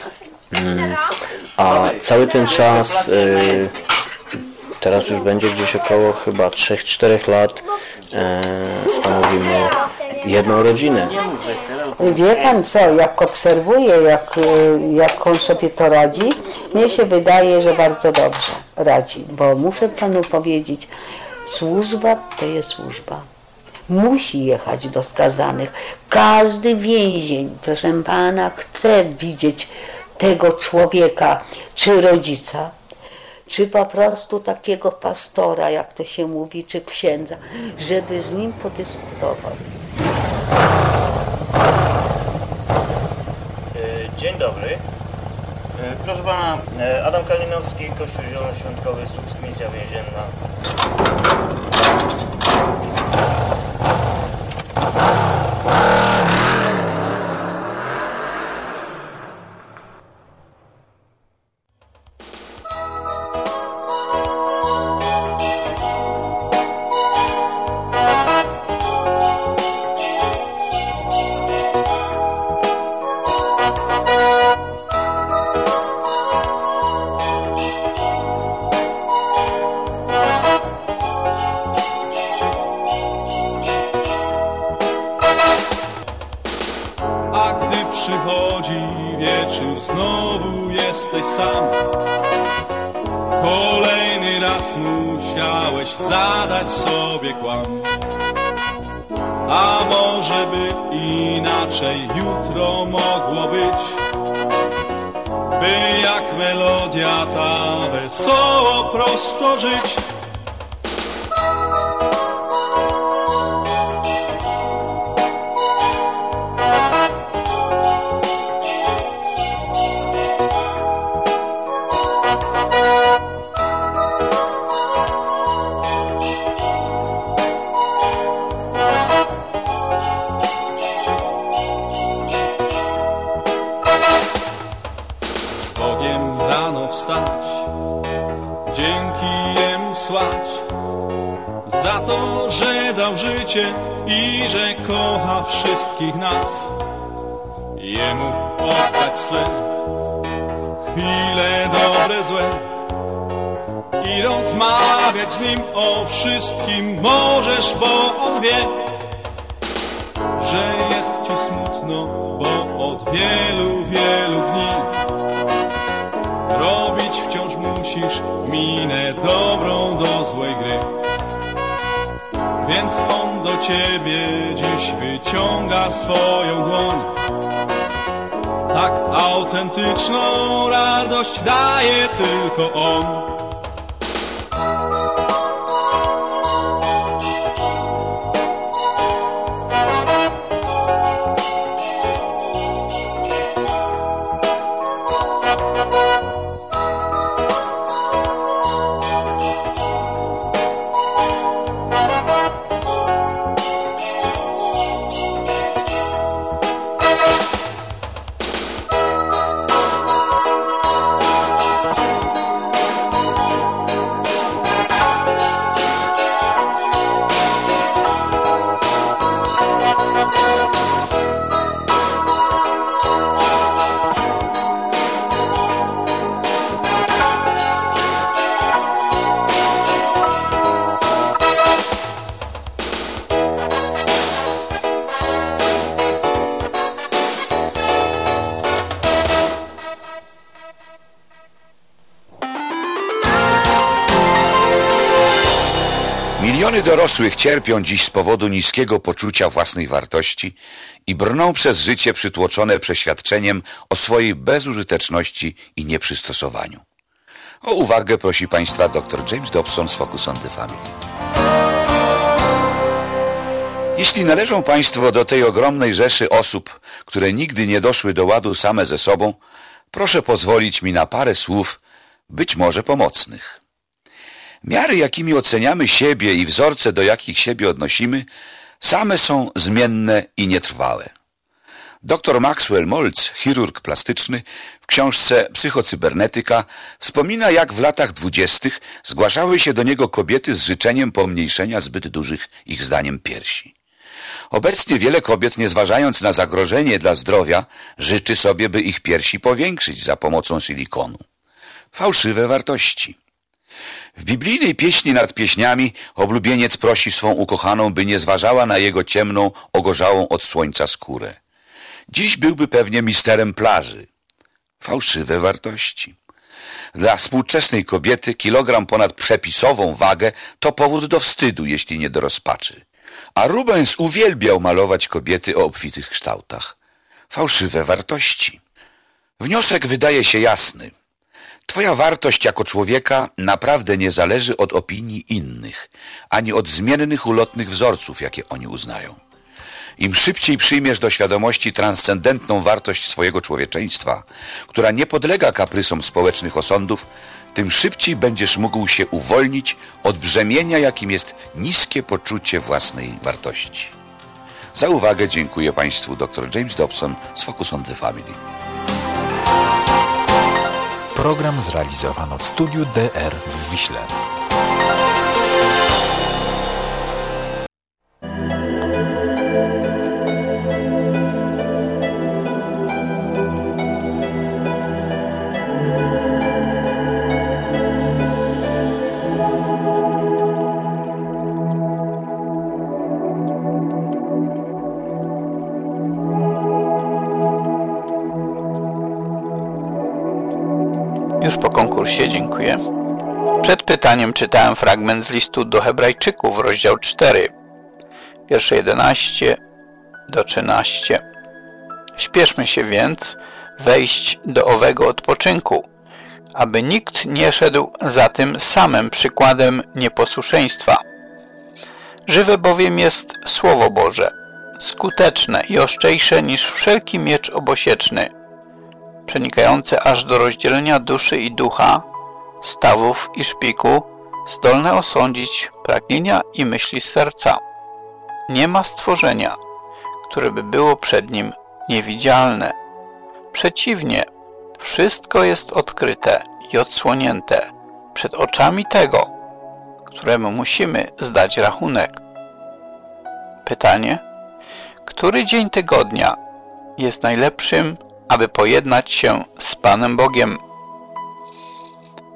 S9: a cały ten czas, teraz już będzie gdzieś około chyba 3-4 lat, stanowimy jedną rodzinę.
S14: Wie pan co, jak obserwuję, jak on sobie to radzi, mnie się wydaje, że bardzo dobrze radzi, bo muszę panu powiedzieć, służba to jest służba. Musi jechać do skazanych. Każdy więzień, proszę pana, chce widzieć tego człowieka, czy rodzica, czy po prostu takiego pastora, jak to się mówi, czy księdza, żeby z nim podyskutował.
S9: Dzień dobry. Proszę pana, Adam Kalinowski, Kościół Zielonoświątkowy, Słupsk, Misja Więzienna.
S15: Przychodzi wieczór, znowu jesteś sam. Kolejny raz musiałeś zadać sobie kłam. A może by inaczej jutro mogło być, by jak melodia ta wesoło prosto żyć. Dzięki Jemu słać za to, że dał życie i że kocha wszystkich nas. Jemu oddać swe chwile dobre, złe i rozmawiać z nim o wszystkim możesz, bo on wie, że jest ci smutno, bo od wielu, wielu dni robić wciąż musisz minę dobrą do złej gry. Więc on do ciebie dziś wyciąga swoją dłoń. Tak autentyczną radość daje tylko on.
S16: Miliony dorosłych cierpią dziś z powodu niskiego poczucia własnej wartości i brną przez życie przytłoczone przeświadczeniem o swojej bezużyteczności i nieprzystosowaniu. O uwagę prosi Państwa dr James Dobson z Focus on the Family. Jeśli należą Państwo do tej ogromnej rzeszy osób, które nigdy nie doszły do ładu same ze sobą, proszę pozwolić mi na parę słów, być może pomocnych. Miary, jakimi oceniamy siebie i wzorce, do jakich siebie odnosimy, same są zmienne i nietrwałe. Dr Maxwell Maltz, chirurg plastyczny, w książce Psychocybernetyka wspomina, jak w latach 20. zgłaszały się do niego kobiety z życzeniem pomniejszenia zbyt dużych ich zdaniem piersi. Obecnie wiele kobiet, nie zważając na zagrożenie dla zdrowia, życzy sobie, by ich piersi powiększyć za pomocą silikonu. Fałszywe wartości. W biblijnej pieśni nad pieśniami oblubieniec prosi swą ukochaną, by nie zważała na jego ciemną, ogorzałą od słońca skórę. Dziś byłby pewnie misterem plaży. Fałszywe wartości. Dla współczesnej kobiety kilogram ponad przepisową wagę to powód do wstydu, jeśli nie do rozpaczy. A Rubens uwielbiał malować kobiety o obfitych kształtach. Fałszywe wartości. Wniosek wydaje się jasny. Twoja wartość jako człowieka naprawdę nie zależy od opinii innych, ani od zmiennych, ulotnych wzorców, jakie oni uznają. Im szybciej przyjmiesz do świadomości transcendentną wartość swojego człowieczeństwa, która nie podlega kaprysom społecznych osądów, tym szybciej będziesz mógł się uwolnić od brzemienia, jakim jest niskie poczucie własnej wartości. Za uwagę dziękuję Państwu dr James Dobson z Focus on the Family.
S17: Program zrealizowano w studiu DR w Wiśle.
S1: Już po konkursie, dziękuję. Przed pytaniem czytałem fragment z listu do Hebrajczyków, rozdział 4, wiersze 11 do 13. Śpieszmy się więc wejść do owego odpoczynku, aby nikt nie szedł za tym samym przykładem nieposłuszeństwa. Żywe bowiem jest Słowo Boże, skuteczne i ostrzejsze niż wszelki miecz obosieczny, przenikające aż do rozdzielenia duszy i ducha, stawów i szpiku, zdolne osądzić pragnienia i myśli serca. Nie ma stworzenia, które by było przed nim niewidzialne. Przeciwnie, wszystko jest odkryte i odsłonięte przed oczami tego, któremu musimy zdać rachunek. Pytanie: który dzień tygodnia jest najlepszym, aby pojednać się z Panem Bogiem?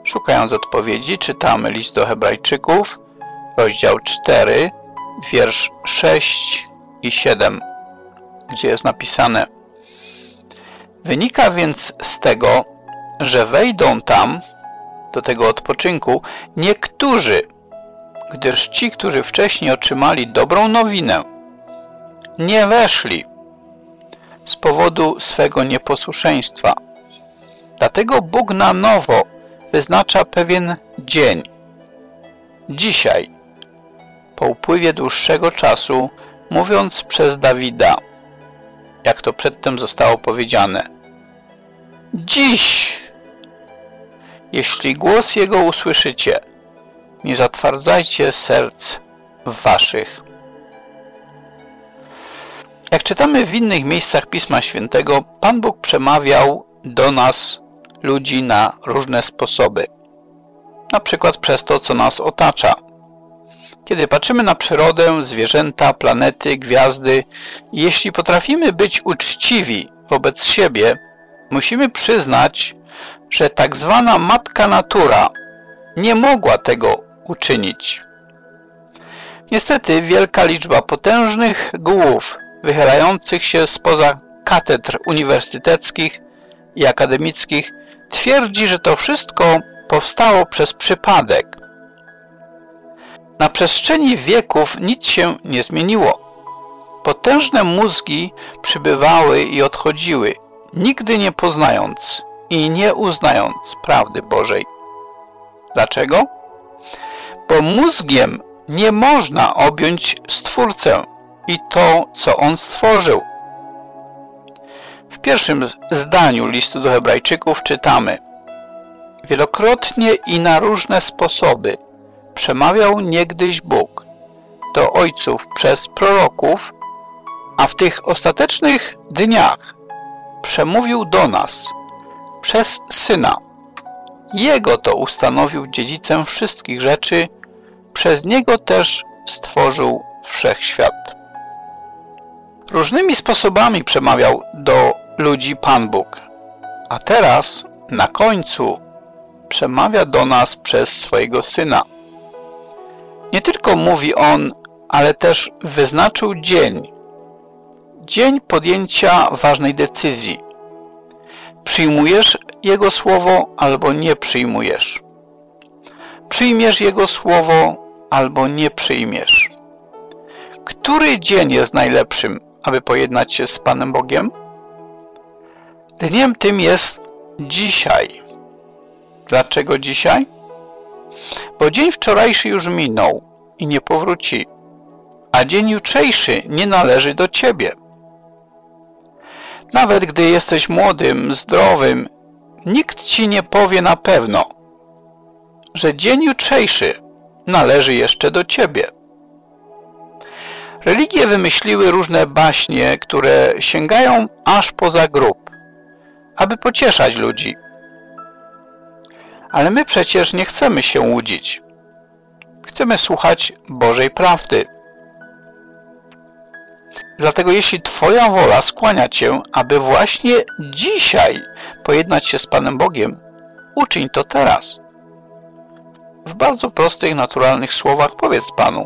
S1: Szukając odpowiedzi, czytamy list do Hebrajczyków, rozdział 4, wiersz 6 i 7, gdzie jest napisane: wynika więc z tego, że wejdą tam, do tego odpoczynku, niektórzy, gdyż ci, którzy wcześniej otrzymali dobrą nowinę, nie weszli z powodu swego nieposłuszeństwa. Dlatego Bóg na nowo wyznacza pewien dzień. Dzisiaj, po upływie dłuższego czasu, mówiąc przez Dawida, jak to przedtem zostało powiedziane: dziś, jeśli głos Jego usłyszycie, nie zatwardzajcie serc waszych. Jak czytamy w innych miejscach Pisma Świętego, Pan Bóg przemawiał do nas, ludzi, na różne sposoby. Na przykład przez to, co nas otacza. Kiedy patrzymy na przyrodę, zwierzęta, planety, gwiazdy, jeśli potrafimy być uczciwi wobec siebie, musimy przyznać, że tak zwana matka natura nie mogła tego uczynić. Niestety wielka liczba potężnych głów wychylających się spoza katedr uniwersyteckich i akademickich twierdzi, że to wszystko powstało przez przypadek. Na przestrzeni wieków nic się nie zmieniło. Potężne mózgi przybywały i odchodziły, nigdy nie poznając i nie uznając prawdy Bożej. Dlaczego? Bo mózgiem nie można objąć Stwórcę i to, co On stworzył. W pierwszym zdaniu listu do Hebrajczyków czytamy: wielokrotnie i na różne sposoby przemawiał niegdyś Bóg do ojców przez proroków, a w tych ostatecznych dniach przemówił do nas przez Syna. Jego to ustanowił dziedzicem wszystkich rzeczy, przez Niego też stworzył wszechświat. Różnymi sposobami przemawiał do ludzi Pan Bóg, a teraz, na końcu, przemawia do nas przez swojego Syna. Nie tylko mówi On, ale też wyznaczył dzień. Dzień podjęcia ważnej decyzji. Przyjmujesz Jego słowo albo nie przyjmujesz. Przyjmiesz Jego słowo albo nie przyjmiesz. Który dzień jest najlepszym, aby pojednać się z Panem Bogiem? Dniem tym jest dzisiaj. Dlaczego dzisiaj? Bo dzień wczorajszy już minął i nie powróci, a dzień jutrzejszy nie należy do Ciebie. Nawet gdy jesteś młodym, zdrowym, nikt Ci nie powie na pewno, że dzień jutrzejszy należy jeszcze do Ciebie. Religie wymyśliły różne baśnie, które sięgają aż poza grób, aby pocieszać ludzi. Ale my przecież nie chcemy się łudzić. Chcemy słuchać Bożej prawdy. Dlatego jeśli Twoja wola skłania Cię, aby właśnie dzisiaj pojednać się z Panem Bogiem, uczyń to teraz. W bardzo prostych, naturalnych słowach powiedz Panu: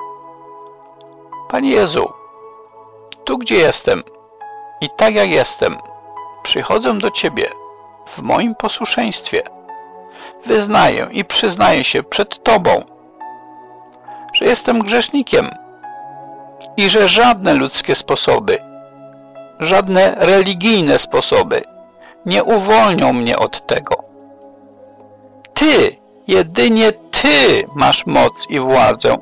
S1: Panie Jezu, tu gdzie jestem i tak jak jestem, przychodzę do Ciebie w moim posłuszeństwie. Wyznaję i przyznaję się przed Tobą, że jestem grzesznikiem i że żadne ludzkie sposoby, żadne religijne sposoby nie uwolnią mnie od tego. Ty, jedynie Ty masz moc i władzę.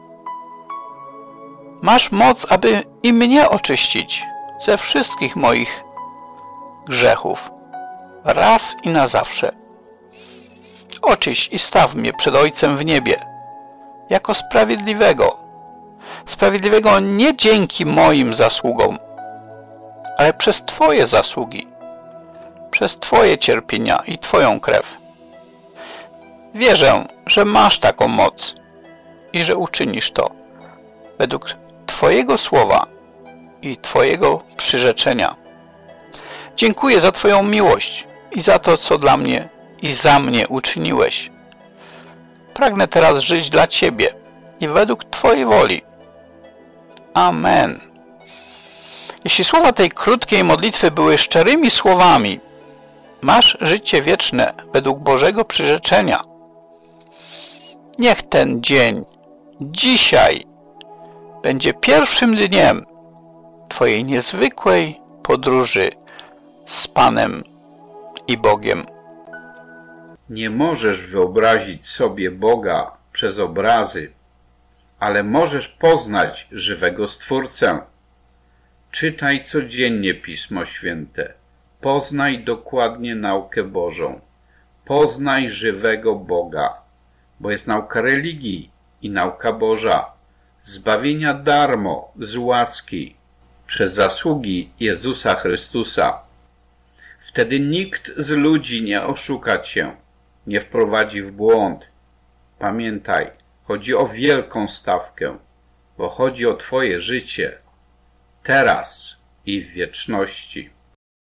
S1: Masz moc, aby i mnie oczyścić ze wszystkich moich grzechów, raz i na zawsze. Oczyść i staw mnie przed Ojcem w niebie, jako sprawiedliwego. Sprawiedliwego nie dzięki moim zasługom, ale przez Twoje zasługi, przez Twoje cierpienia i Twoją krew. Wierzę, że masz taką moc i że uczynisz to według Twojego słowa i Twojego przyrzeczenia. Dziękuję za Twoją miłość i za to, co dla mnie i za mnie uczyniłeś. pragnę teraz żyć dla Ciebie i według Twojej woli. Amen. Jeśli słowa tej krótkiej modlitwy były szczerymi słowami, masz życie wieczne według Bożego przyrzeczenia. Niech ten dzień, dzisiaj, będzie pierwszym dniem Twojej niezwykłej podróży z Panem i Bogiem.
S18: Nie możesz wyobrazić sobie Boga przez obrazy, ale możesz poznać żywego Stwórcę. Czytaj codziennie Pismo Święte. Poznaj dokładnie naukę Bożą. Poznaj żywego Boga, bo jest nauka religii i nauka Boża, zbawienia darmo, z łaski, przez zasługi Jezusa Chrystusa. Wtedy nikt z ludzi nie oszuka Cię, nie wprowadzi w błąd. Pamiętaj, chodzi o wielką stawkę, bo chodzi o Twoje życie, teraz i w wieczności.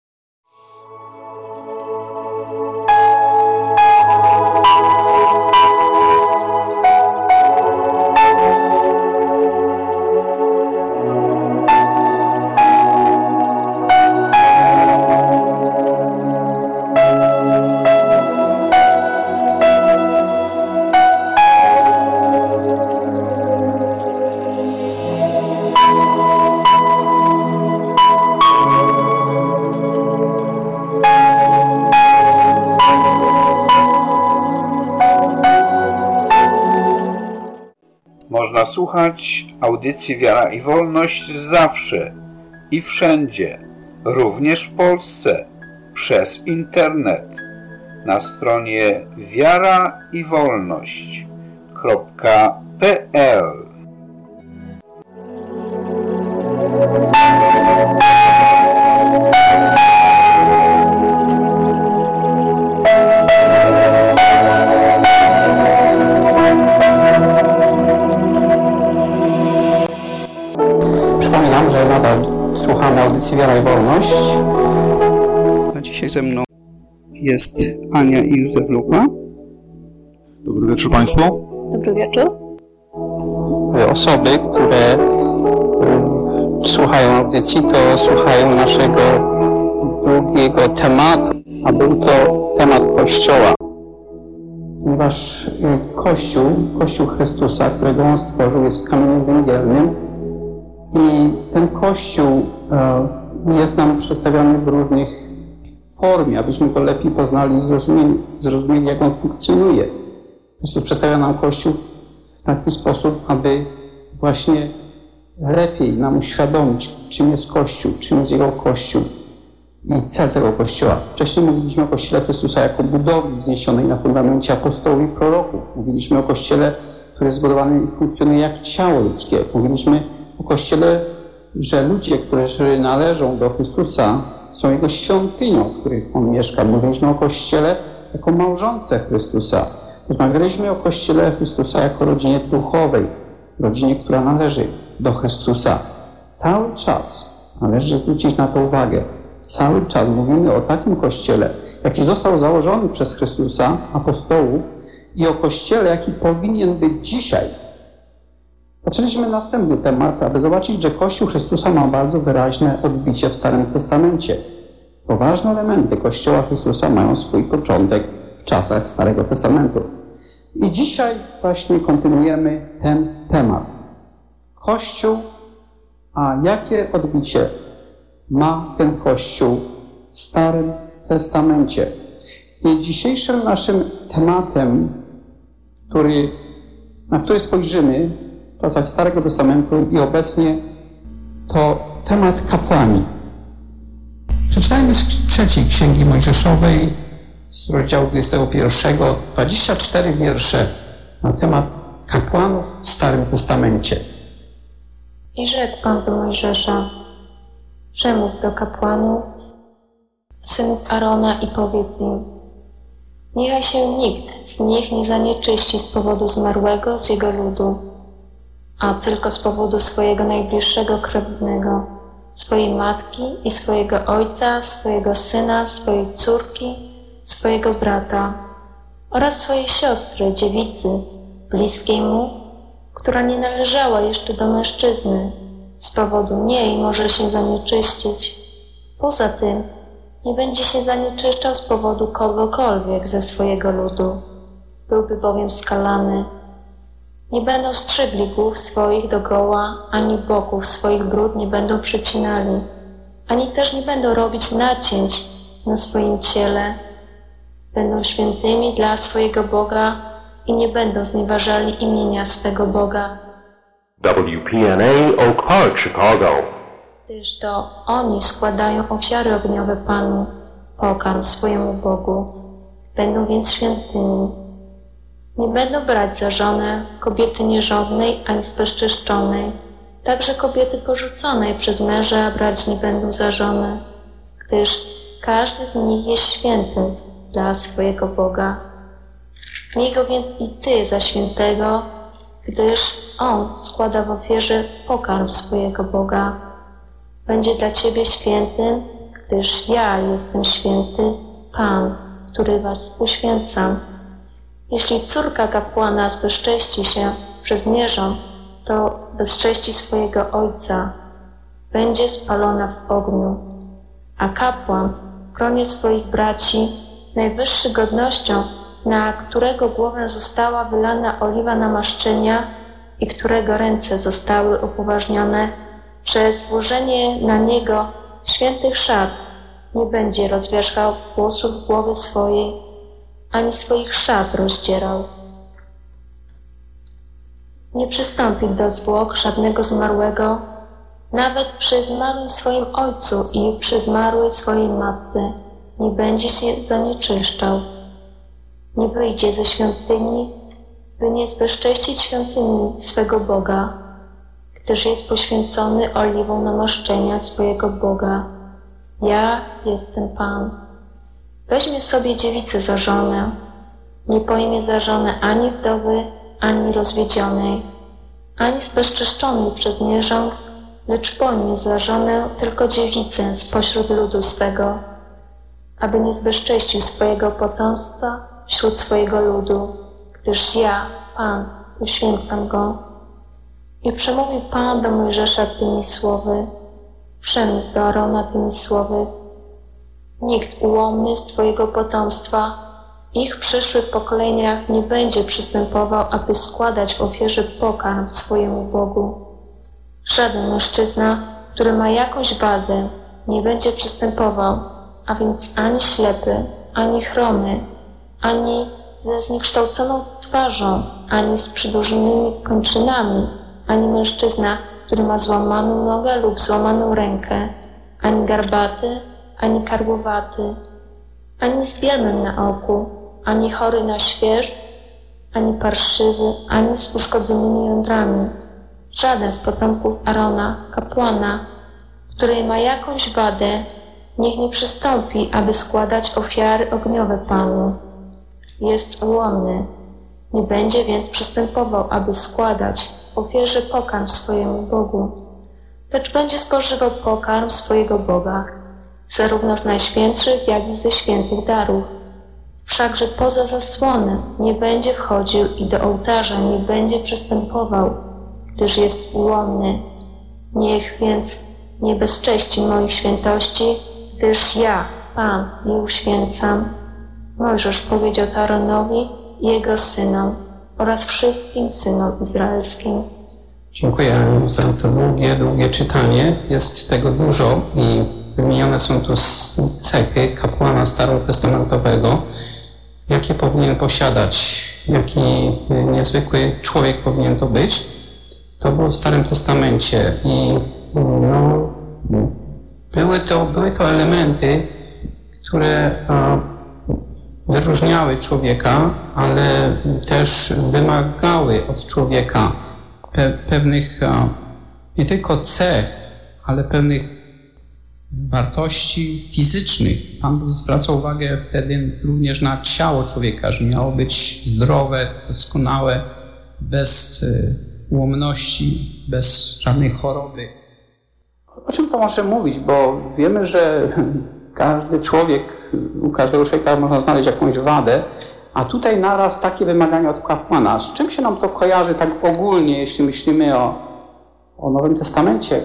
S18: Można słuchać audycji Wiara i Wolność zawsze i wszędzie, również w Polsce, przez internet, na stronie wiaraiwolność.pl.
S19: Przypominam, że nadal słuchamy audycji Wiara i Wolność.
S20: A dzisiaj ze mną jest Ania i Józef Lupa.
S21: Dobry wieczór Państwu.
S12: Dobry wieczór.
S19: Osoby, które słuchają audycji, to słuchają naszego drugiego tematu, a był to temat Kościoła. Ponieważ Kościół Chrystusa, którego On stworzył, jest kamieniem węgielnym i ten Kościół jest nam przedstawiany w różnych formie, abyśmy go lepiej poznali i zrozumieli, jak on funkcjonuje. Chrystus przedstawia nam Kościół w taki sposób, aby właśnie lepiej nam uświadomić, czym jest Kościół, czym jest Jego Kościół i cel tego Kościoła. Wcześniej mówiliśmy o Kościele Chrystusa jako budowli wzniesionej na fundamencie apostołów i proroków. Mówiliśmy o Kościele, który jest zbudowany i funkcjonuje jak ciało ludzkie. Mówiliśmy o Kościele, że ludzie, którzy należą do Chrystusa, są Jego świątynią, w której On mieszka. Mówiliśmy o Kościele jako małżonce Chrystusa. Rozmawialiśmy o Kościele Chrystusa jako rodzinie duchowej, rodzinie, która należy do Chrystusa. Cały czas należy zwrócić na to uwagę. Cały czas mówimy o takim Kościele, jaki został założony przez Chrystusa, apostołów, i o Kościele, jaki powinien być dzisiaj. Zaczęliśmy następny temat, aby zobaczyć, że Kościół Chrystusa ma bardzo wyraźne odbicie w Starym Testamencie. Poważne elementy Kościoła Chrystusa mają swój początek w czasach Starego Testamentu. I dzisiaj właśnie kontynuujemy ten temat. Kościół, a jakie odbicie ma ten Kościół w Starym Testamencie? I dzisiejszym naszym tematem, na który spojrzymy w czasach Starego Testamentu i obecnie, to temat kapłani. Przeczytajmy z 3 Księgi Mojżeszowej, z rozdziału 21, 24 wiersze na temat kapłanów w Starym Testamencie.
S22: I rzekł Pan do Mojżesza: przemów do kapłanów, synów Arona, i powiedz im: niechaj się nikt z nich nie zanieczyści z powodu zmarłego z jego ludu, a tylko z powodu swojego najbliższego krewnego, swojej matki i swojego ojca, swojego syna, swojej córki, swojego brata oraz swojej siostry, dziewicy, bliskiej mu, która nie należała jeszcze do mężczyzny. Z powodu niej może się zanieczyścić. Poza tym nie będzie się zanieczyszczał z powodu kogokolwiek ze swojego ludu. Byłby bowiem skalany. Nie będą strzygli głów swoich dokoła, ani boków swoich brud nie będą przecinali, ani też nie będą robić nacięć na swoim ciele. Będą świętymi dla swojego Boga i nie będą znieważali imienia swego Boga.
S2: WPNA Oak Park, Chicago.
S22: Gdyż to oni składają ofiary ogniowe Panu, pokarm swojemu Bogu. Będą więc świętymi. Nie będą brać za żonę kobiety nierządnej ani zbezczeszczonej. Także kobiety porzuconej przez męża brać nie będą za żonę, gdyż każdy z nich jest święty dla swojego Boga. Miej go więc i ty za świętego, gdyż on składa w ofierze pokarm swojego Boga. Będzie dla ciebie świętym, gdyż ja jestem święty, Pan, który was uświęcam. Jeśli córka kapłana zbezcześci się przez nierząd, to bezcześci swojego ojca, będzie spalona w ogniu. A kapłan w gronie swoich braci, najwyższy godnością, na którego głowę została wylana oliwa namaszczenia i którego ręce zostały upoważnione przez włożenie na niego świętych szat, nie będzie rozwierzchał włosów głowy swojej, ani swoich szat rozdzierał. Nie przystąpi do zwłok żadnego zmarłego, nawet przy zmarłym swoim ojcu i przy zmarłej swojej matce nie będzie się zanieczyszczał. Nie wyjdzie ze świątyni, by nie zbezcześcić świątyni swego Boga, gdyż jest poświęcony oliwą namaszczenia swojego Boga. Ja jestem Pan. Weźmie sobie dziewicę za żonę, nie pojmie za żonę ani wdowy, ani rozwiedzionej, ani zbezczeszczonej przez nierząd, lecz pojmie za żonę tylko dziewicę spośród ludu swego, aby nie zbezcześcił swojego potomstwa wśród swojego ludu, gdyż ja, Pan, uświęcam go. I przemówił Pan do Mojżesza tymi słowy, przemów do Arona tymi słowy, nikt ułomny z twojego potomstwa, ich przyszłych pokoleniach nie będzie przystępował, aby składać w ofierze pokarm swojemu Bogu. Żaden mężczyzna, który ma jakąś wadę, nie będzie przystępował, a więc ani ślepy, ani chromy, ani ze zniekształconą twarzą, ani z przydłużonymi kończynami, ani mężczyzna, który ma złamaną nogę lub złamaną rękę, ani garbaty, ani karłowaty, ani z bielmem na oku, ani chory na świerzch, ani parszywy, ani z uszkodzonymi jądrami. Żaden z potomków Arona, kapłana, który ma jakąś wadę, niech nie przystąpi, aby składać ofiary ogniowe Panu. Jest ułomny, nie będzie więc przystępował, aby składać w ofierze pokarm swojemu Bogu, lecz będzie spożywał pokarm swojego Boga, zarówno z najświętszych, jak i ze świętych darów. Wszakże poza zasłonę nie będzie wchodził i do ołtarza nie będzie przystępował, gdyż jest ułomny. Niech więc nie bezcześci moich świętości, gdyż ja, Pan, je uświęcam. Mojżesz powiedział to Aaronowi i jego synom oraz wszystkim synom izraelskim.
S19: Dziękuję za to długie czytanie. Jest tego dużo i wymienione są tu cechy kapłana starotestamentowego, jakie powinien posiadać, jaki niezwykły człowiek powinien to być. To było w Starym Testamencie i były to elementy, które wyróżniały człowieka, ale też wymagały od człowieka pewnych nie tylko cech, ale pewnych wartości fizycznych. Pan Bóg zwraca uwagę wtedy również na ciało człowieka, że miało być zdrowe, doskonałe, bez ułomności, bez żadnej choroby.
S20: O czym to może mówić? Bo wiemy, że każdy człowiek, u każdego człowieka można znaleźć jakąś wadę,
S19: A tutaj naraz takie wymagania od kapłana. Z czym się nam to kojarzy tak ogólnie, jeśli myślimy o Nowym Testamencie?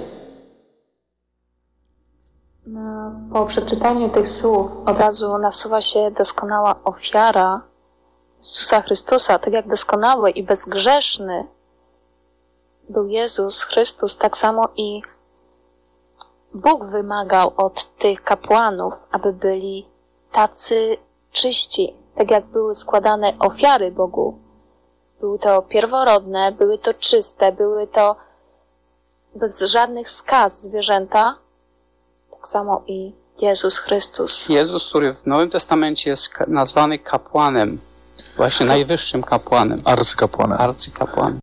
S22: Po przeczytaniu tych słów od razu nasuwa się doskonała ofiara Jezusa Chrystusa. Tak jak doskonały i bezgrzeszny był Jezus Chrystus, tak samo i Bóg wymagał od tych kapłanów, aby byli tacy czyści, tak jak były składane ofiary Bogu. Były to pierworodne, były to czyste, były to bez żadnych skaz zwierzęta, tak samo i Jezus Chrystus.
S19: Jezus, który w Nowym Testamencie jest nazwany kapłanem, właśnie najwyższym kapłanem.
S21: Arcykapłanem.
S19: Arcykapłanem.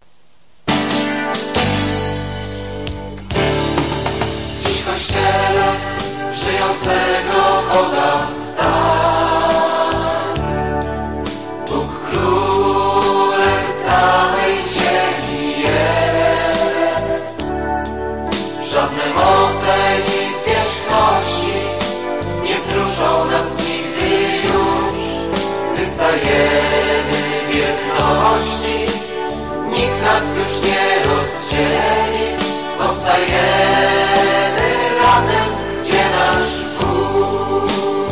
S6: Dziś w kościele żyjącego Boga stań. Bóg królem całej ziemi jest. Żadne moce ni zwierzchności nie wzruszą nas nigdy już. Gdy stajemy w jedności, nikt nas już nie rozdzieli, bo stajemy razem, gdzie nasz Bóg.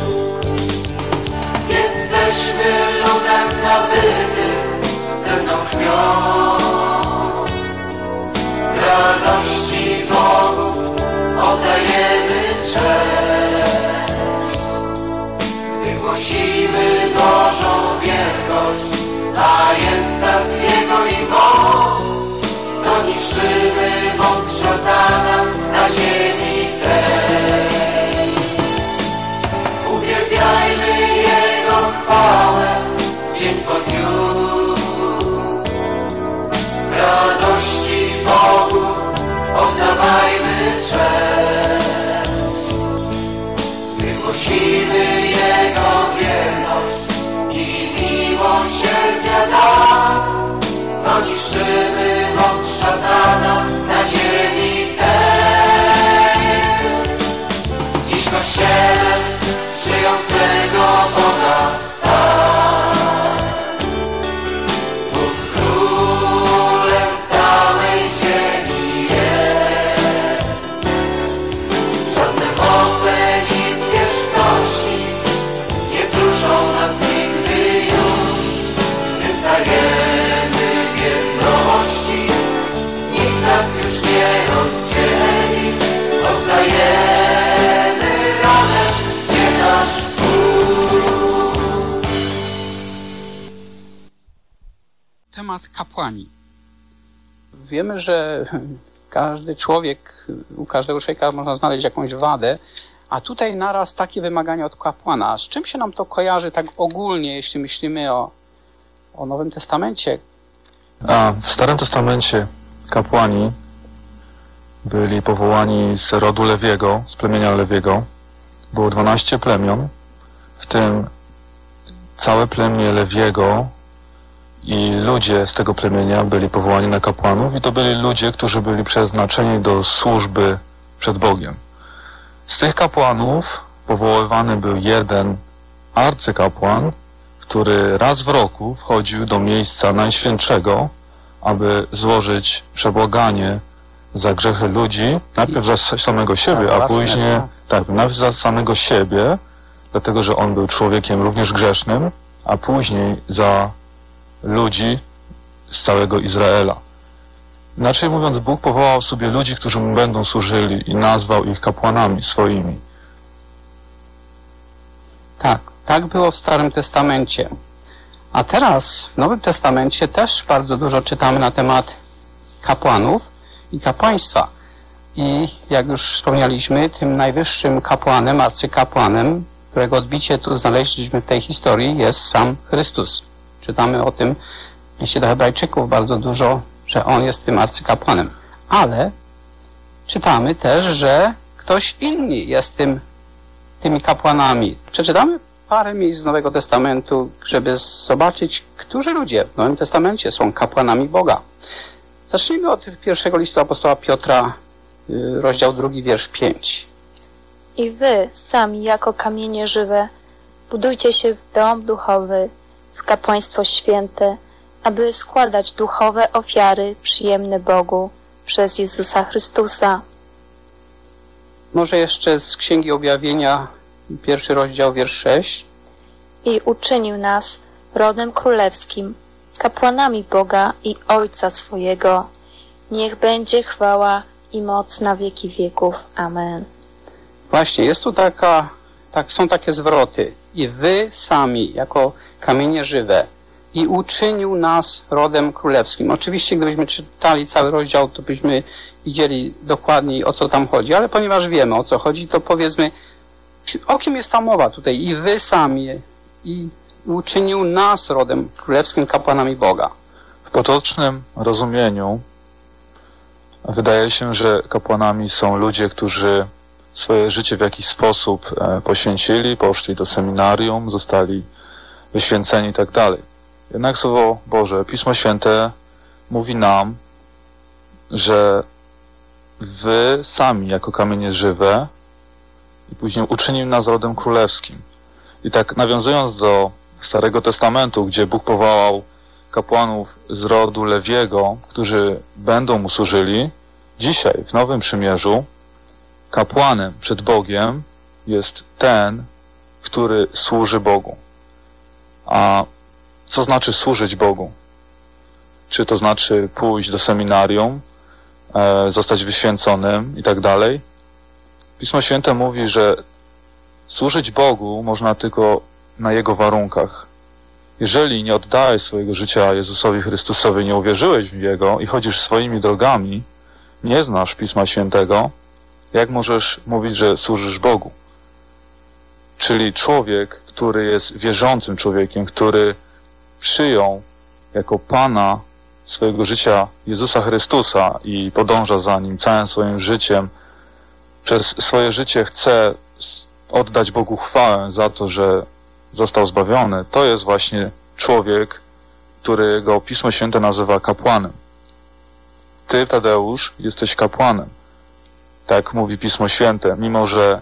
S6: Jesteśmy ludem nabytym cenną krwią. Radości Bogu oddajemy cześć. Gdy głosimy Bożą wielkość, a jest nas Jego i moc, to niszczymy moc szatana na ziemi tej. Uwielbiajmy Jego chwałę dzień po dniu. W radości Bogu oddawajmy cześć. Gdy głosimy Jego wierność i miłosierdzia dar, to niszczymy moc szatana na ziemi tej. Dziś w kościele żyjącego Boga stań. Bóg królem całej ziemi jest. Żadne moce ni zwierzchności nie wzruszą nas nigdy już. Gdy stajemy w jedności, nikt nas już nie rozdzieli, zostajemy razem, gdzie nasz Bóg.
S19: Temat kapłani. Wiemy, że każdy człowiek, u każdego człowieka można znaleźć jakąś wadę, a tutaj naraz takie wymagania od kapłana. Z czym się nam to kojarzy tak ogólnie, jeśli myślimy o Nowym Testamencie?
S21: W Starym Testamencie kapłani byli powołani z rodu Lewiego, z plemienia Lewiego. Było 12 plemion, w tym całe plemię Lewiego i ludzie z tego plemienia byli powołani na kapłanów i to byli ludzie, którzy byli przeznaczeni do służby przed Bogiem. Z tych kapłanów powoływany był jeden arcykapłan, który raz w roku wchodził do miejsca najświętszego, aby złożyć przebłaganie za grzechy ludzi, najpierw za samego siebie, a później, najpierw za samego siebie, dlatego że on był człowiekiem również grzesznym, a później za ludzi z całego Izraela. Inaczej mówiąc, Bóg powołał sobie ludzi, którzy mu będą służyli i nazwał ich kapłanami swoimi.
S19: Tak było w Starym Testamencie. A teraz w Nowym Testamencie też bardzo dużo czytamy na temat kapłanów i kapłaństwa. I jak już wspomnieliśmy, tym najwyższym kapłanem, arcykapłanem, którego odbicie tu znaleźliśmy w tej historii, jest sam Chrystus. Czytamy o tym w liście do Hebrajczyków bardzo dużo, że On jest tym arcykapłanem. Ale czytamy też, że ktoś inny jest tymi kapłanami. Przeczytamy parę miejsc z Nowego Testamentu, żeby zobaczyć, którzy ludzie w Nowym Testamencie są kapłanami Boga. Zacznijmy od pierwszego listu apostoła Piotra, rozdział 2, wiersz 5.
S22: I wy sami jako kamienie żywe budujcie się w dom duchowy, w kapłaństwo święte, aby składać duchowe ofiary przyjemne Bogu przez Jezusa Chrystusa.
S19: Może jeszcze z Księgi Objawienia, 1 rozdział, wiersz 6.
S22: I uczynił nas rodem królewskim, kapłanami Boga i Ojca swojego. Niech będzie chwała i moc na wieki wieków. Amen.
S19: Właśnie, jest tu są takie zwroty. I wy sami, jako kamienie żywe, i uczynił nas rodem królewskim. Oczywiście, gdybyśmy czytali cały rozdział, to byśmy widzieli dokładniej, o co tam chodzi, ale ponieważ wiemy, o co chodzi, to powiedzmy, o kim jest ta mowa tutaj? I wy sami, i uczynił nas rodem królewskim, kapłanami Boga.
S21: W potocznym rozumieniu wydaje się, że kapłanami są ludzie, którzy swoje życie w jakiś sposób poświęcili, poszli do seminarium, zostali wyświęceni i tak dalej. Jednak Słowo Boże, Pismo Święte mówi nam, że wy sami jako kamienie żywe i później uczynił nas rodem królewskim. I tak nawiązując do Starego Testamentu, gdzie Bóg powołał kapłanów z rodu Lewiego, którzy będą mu służyli, dzisiaj w Nowym Przymierzu kapłanem przed Bogiem jest ten, który służy Bogu. A co znaczy służyć Bogu? Czy to znaczy pójść do seminarium, zostać wyświęconym i tak dalej? Pismo Święte mówi, że służyć Bogu można tylko na Jego warunkach. Jeżeli nie oddałeś swojego życia Jezusowi Chrystusowi, nie uwierzyłeś w Jego i chodzisz swoimi drogami, nie znasz Pisma Świętego, jak możesz mówić, że służysz Bogu? Czyli człowiek, który jest wierzącym człowiekiem, który przyjął jako Pana swojego życia Jezusa Chrystusa i podąża za Nim całym swoim życiem, przez swoje życie chce oddać Bogu chwałę za to, że został zbawiony, to jest właśnie człowiek, którego Pismo Święte nazywa kapłanem. Ty, Tadeusz, jesteś kapłanem. Tak mówi Pismo Święte, mimo że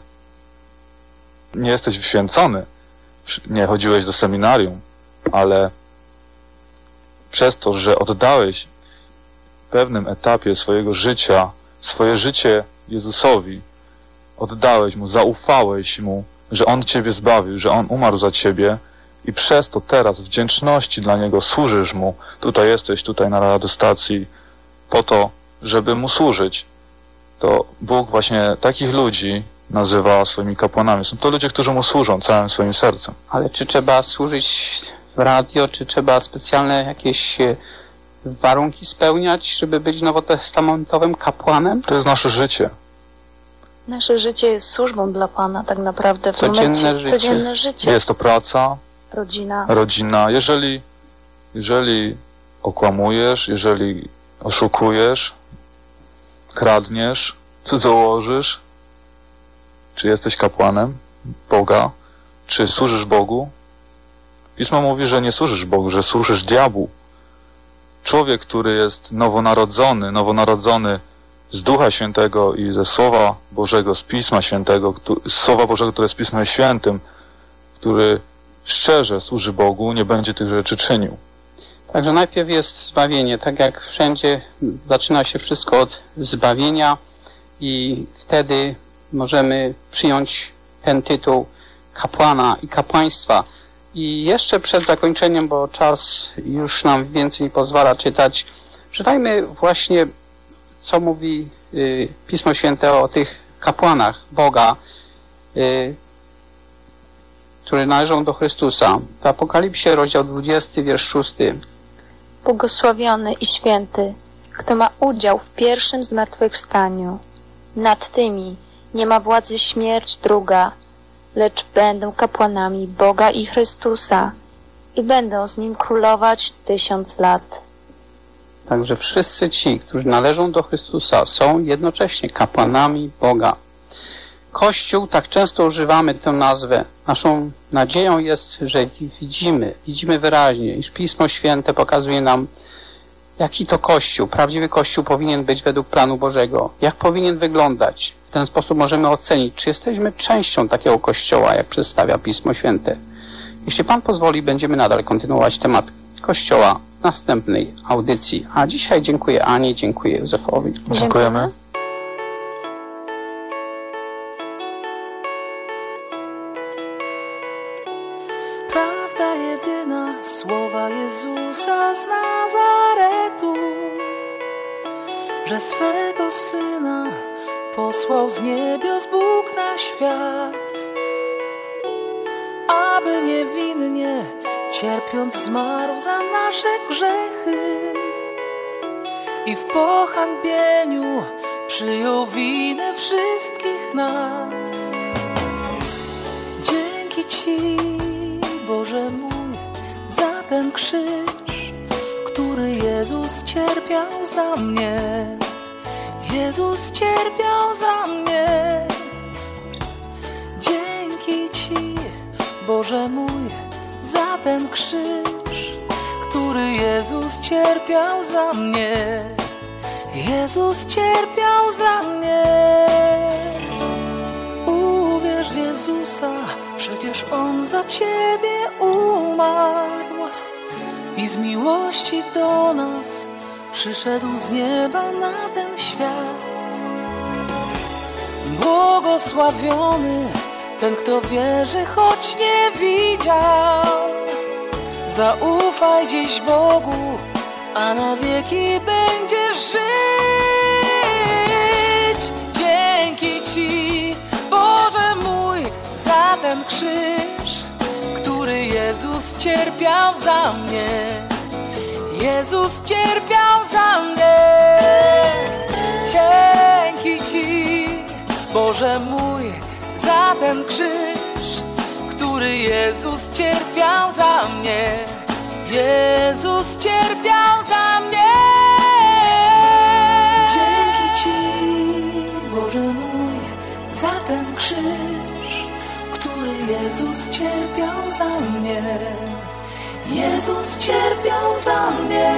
S21: nie jesteś wyświęcony, nie chodziłeś do seminarium, ale przez to, że oddałeś w pewnym etapie swojego życia, swoje życie Jezusowi, oddałeś Mu, zaufałeś Mu, że On Ciebie zbawił, że On umarł za Ciebie i przez to teraz w wdzięczności dla Niego służysz Mu. Tutaj jesteś, tutaj na radiostacji po to, żeby Mu służyć. To Bóg właśnie takich ludzi nazywa swoimi kapłanami. Są to ludzie, którzy Mu służą całym swoim sercem.
S19: Ale czy trzeba służyć w radio, czy trzeba specjalne jakieś warunki spełniać, żeby być nowotestamentowym kapłanem?
S21: To jest nasze życie.
S22: Nasze życie jest służbą dla Pana tak naprawdę. Codzienne życie.
S21: Jest to praca,
S22: rodzina.
S21: Jeżeli okłamujesz, jeżeli oszukujesz, kradniesz, cudzołożysz, czy jesteś kapłanem Boga, czy służysz Bogu? Pismo mówi, że nie służysz Bogu, że służysz diabłu. Człowiek, który jest nowonarodzony z Ducha Świętego i ze Słowa Bożego, z Pisma Świętego, z Słowa Bożego, które jest Pismem Świętym, który szczerze służy Bogu, nie będzie tych rzeczy czynił.
S19: Także najpierw jest zbawienie, tak jak wszędzie zaczyna się wszystko od zbawienia i wtedy możemy przyjąć ten tytuł kapłana i kapłaństwa. I jeszcze przed zakończeniem, bo czas już nam więcej nie pozwala czytać, czytajmy właśnie, co mówi Pismo Święte o tych kapłanach Boga, które należą do Chrystusa. W Apokalipsie, rozdział 20, wiersz 6.
S22: Błogosławiony i święty, kto ma udział w pierwszym zmartwychwstaniu. Nad tymi nie ma władzy śmierć druga, lecz będą kapłanami Boga i Chrystusa i będą z Nim królować 1000 lat.
S19: Także wszyscy ci, którzy należą do Chrystusa, są jednocześnie kapłanami Boga. Kościół, tak często używamy tę nazwę. Naszą nadzieją jest, że widzimy wyraźnie, iż Pismo Święte pokazuje nam, jaki to Kościół, prawdziwy Kościół powinien być według planu Bożego, jak powinien wyglądać. W ten sposób możemy ocenić, czy jesteśmy częścią takiego Kościoła, jak przedstawia Pismo Święte. Jeśli Pan pozwoli, będziemy nadal kontynuować temat Kościoła w następnej audycji. A dzisiaj dziękuję Ani, dziękuję Józefowi.
S21: Dziękujemy.
S3: Prawda jedyna, słowa Jezusa z Nazaretu, że swego Syna posłał z niebios Bóg na świat, aby niewinnie cierpiąc zmarł za nasze grzechy i w pohańbieniu przyjął winę wszystkich nas. Dzięki Ci, Boże mój, za ten krzyż, który Jezus cierpiał za mnie. Jezus cierpiał za mnie. Dzięki Ci, Boże mój, za ten krzyż, który Jezus cierpiał za mnie. Jezus cierpiał za mnie. Uwierz w Jezusa, przecież On za Ciebie umarł i z miłości do nas przyszedł z nieba na ten świat. Błogosławiony ten, kto wierzy, choć nie widział. Zaufaj dziś Bogu, a na wieki będziesz żyć. Dzięki Ci, Boże mój, za ten krzyż, który Jezus cierpiał za mnie. Jezus cierpiał za mnie. Dzięki Ci, Boże mój, za ten krzyż, który Jezus cierpiał za mnie. Jezus cierpiał za mnie. Dzięki Ci, Boże mój, za ten krzyż, który Jezus cierpiał za mnie. Jezus cierpiał za mnie.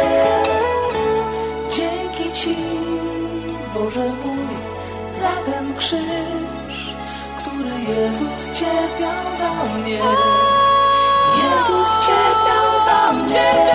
S3: Dzięki Ci, Boże mój, za ten krzyż, który Jezus cierpiał za mnie. Jezus cierpiał za mnie.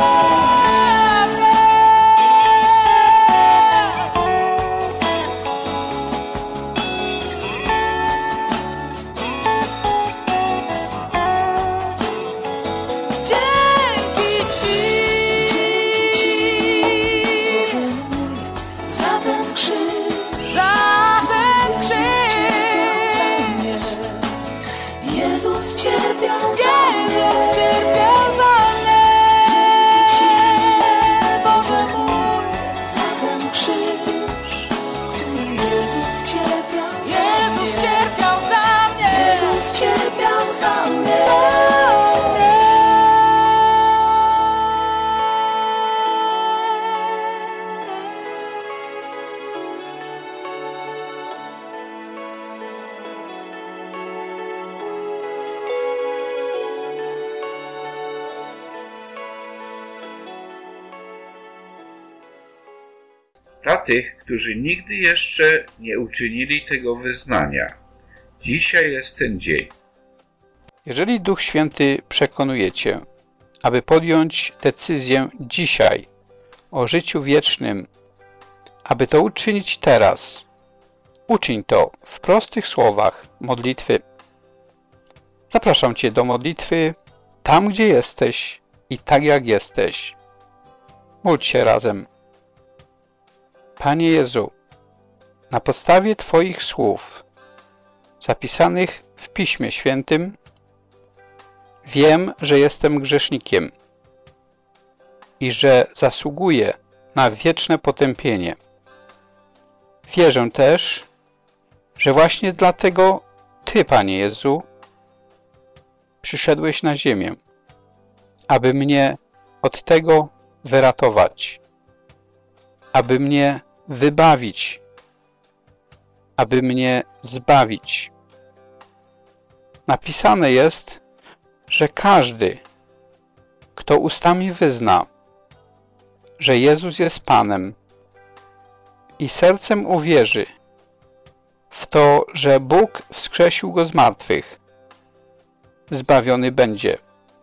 S18: Dla tych, którzy nigdy jeszcze nie uczynili tego wyznania, dzisiaj jest ten dzień.
S1: Jeżeli Duch Święty przekonuje Cię, aby podjąć decyzję dzisiaj o życiu wiecznym, aby to uczynić teraz, uczyń to w prostych słowach modlitwy. Zapraszam Cię do modlitwy tam, gdzie jesteś i tak jak jesteś. Módl się razem. Panie Jezu, na podstawie Twoich słów zapisanych w Piśmie Świętym wiem, że jestem grzesznikiem i że zasługuję na wieczne potępienie. Wierzę też, że właśnie dlatego Ty, Panie Jezu, przyszedłeś na ziemię, aby mnie od tego wyratować, aby mnie wybawić, aby mnie zbawić. Napisane jest, że każdy, kto ustami wyzna, że Jezus jest Panem i sercem uwierzy w to, że Bóg wskrzesił Go z martwych, zbawiony będzie,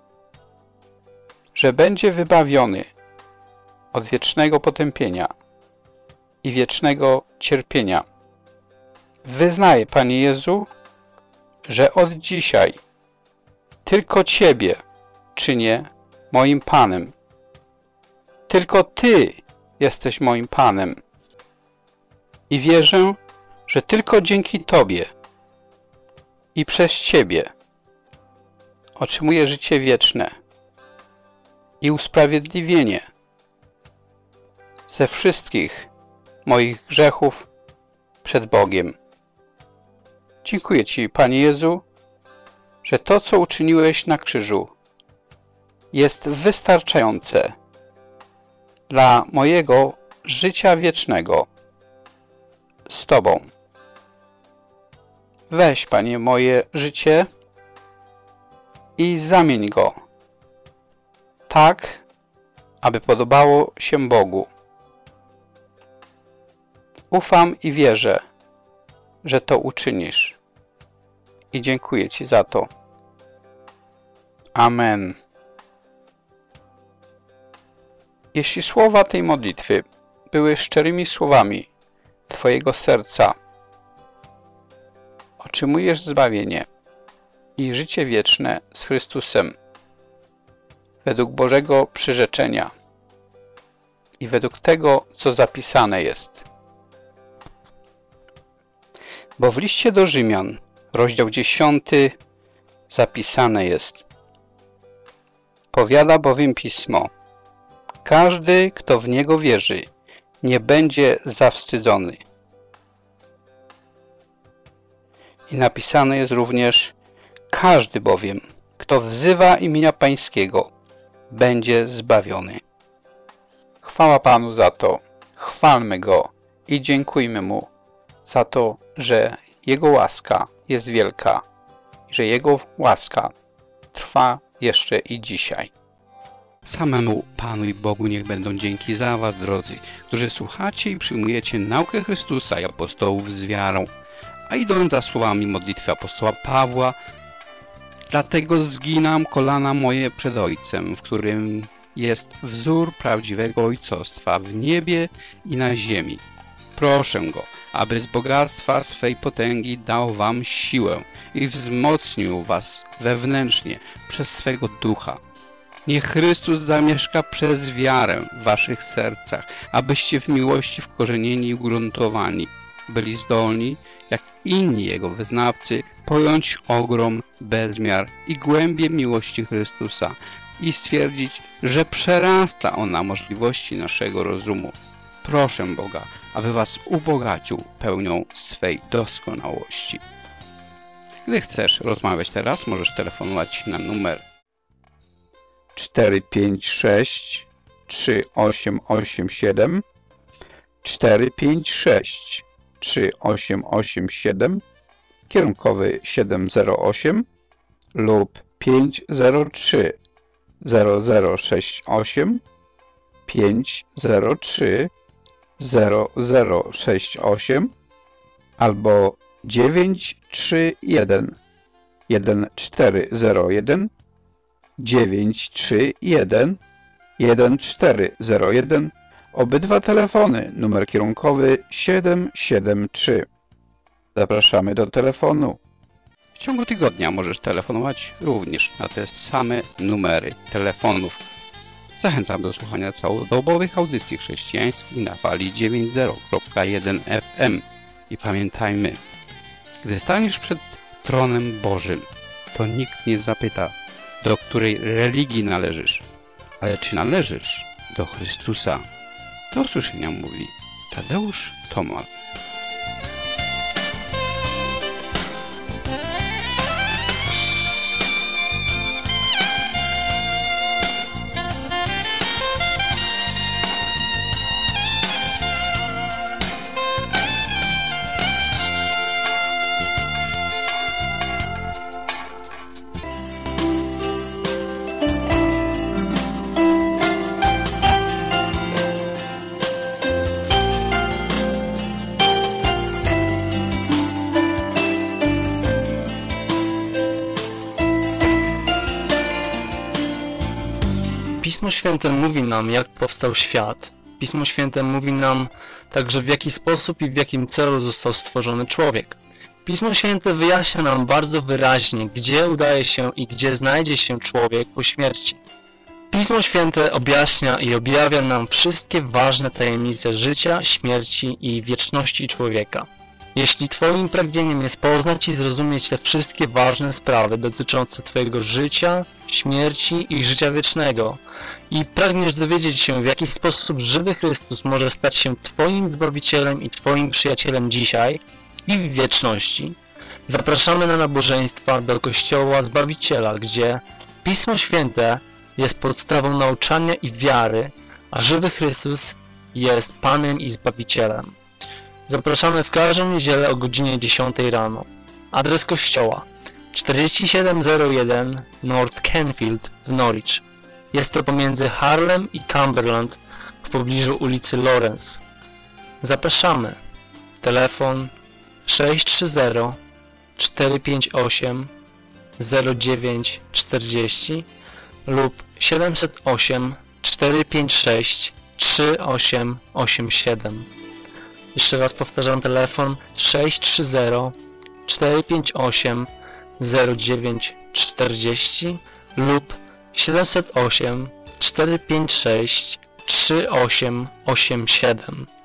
S1: że będzie wybawiony od wiecznego potępienia i wiecznego cierpienia. Wyznaję, Panie Jezu, że od dzisiaj tylko Ciebie czynię moim Panem. Tylko Ty jesteś moim Panem. I wierzę, że tylko dzięki Tobie i przez Ciebie otrzymuję życie wieczne i usprawiedliwienie ze wszystkich moich grzechów przed Bogiem. Dziękuję Ci, Panie Jezu, że to, co uczyniłeś na krzyżu, jest wystarczające dla mojego życia wiecznego z Tobą. Weź, Panie, moje życie i zamień go tak, aby podobało się Bogu. Ufam i wierzę, że to uczynisz. I dziękuję Ci za to. Amen. Jeśli słowa tej modlitwy były szczerymi słowami Twojego serca, otrzymujesz zbawienie i życie wieczne z Chrystusem według Bożego przyrzeczenia i według tego, co zapisane jest. Bo w liście do Rzymian, rozdział 10, zapisane jest: powiada bowiem Pismo: każdy, kto w Niego wierzy, nie będzie zawstydzony. I napisane jest również: każdy bowiem, kto wzywa imienia Pańskiego, będzie zbawiony. Chwała Panu za to, chwalmy Go i dziękujmy Mu za to, że Jego łaska jest wielka i że Jego łaska trwa jeszcze i dzisiaj. Samemu Panu i Bogu niech będą dzięki za Was, drodzy, którzy słuchacie i przyjmujecie naukę Chrystusa i apostołów z wiarą, a idąc za słowami modlitwy apostoła Pawła: dlatego zginam kolana moje przed Ojcem, w którym jest wzór prawdziwego ojcostwa w niebie i na ziemi. Proszę Go, aby z bogactwa swej potęgi dał Wam siłę i wzmocnił Was wewnętrznie przez swego Ducha. Niech Chrystus zamieszka przez wiarę w Waszych sercach, abyście w miłości wkorzenieni i ugruntowani byli zdolni, jak inni Jego wyznawcy, pojąć ogrom, bezmiar i głębię miłości Chrystusa i stwierdzić, że przerasta ona możliwości naszego rozumu. Proszę Boga, aby Was ubogacił pełnią swej doskonałości. Gdy chcesz rozmawiać teraz, możesz telefonować na numer 456 3887 456 3887, kierunkowy 708 lub 503 0068 503 0068 albo 931 1401 931 1401. Obydwa telefony, numer kierunkowy 773. Zapraszamy do telefonu. W ciągu tygodnia możesz telefonować również na te same numery telefonów. Zachęcam do słuchania całodobowych audycji chrześcijańskich na fali 90.1 FM. I pamiętajmy, gdy staniesz przed tronem Bożym, to nikt nie zapyta, do której religii należysz, ale czy należysz do Chrystusa. Do usłyszenia, mówi Tadeusz Tomal.
S5: Pismo Święte mówi nam, jak powstał świat. Pismo Święte mówi nam także, w jaki sposób i w jakim celu został stworzony człowiek. Pismo Święte wyjaśnia nam bardzo wyraźnie, gdzie udaje się i gdzie znajdzie się człowiek po śmierci. Pismo Święte objaśnia i objawia nam wszystkie ważne tajemnice życia, śmierci i wieczności człowieka. Jeśli Twoim pragnieniem jest poznać i zrozumieć te wszystkie ważne sprawy dotyczące Twojego życia, śmierci i życia wiecznego i pragniesz dowiedzieć się, w jaki sposób żywy Chrystus może stać się Twoim Zbawicielem i Twoim przyjacielem dzisiaj i w wieczności, zapraszamy na nabożeństwa do Kościoła Zbawiciela, gdzie Pismo Święte jest podstawą nauczania i wiary, a żywy Chrystus jest Panem i Zbawicielem. Zapraszamy w każdą niedzielę o godzinie 10 rano. Adres kościoła 4701 North Canfield w Norwich. Jest to pomiędzy Harlem i Cumberland w pobliżu ulicy Lawrence. Zapraszamy. Telefon 630 458 0940 lub 708 456 3887. Jeszcze raz powtarzam, telefon 630 458 0940 lub 708 456 3887.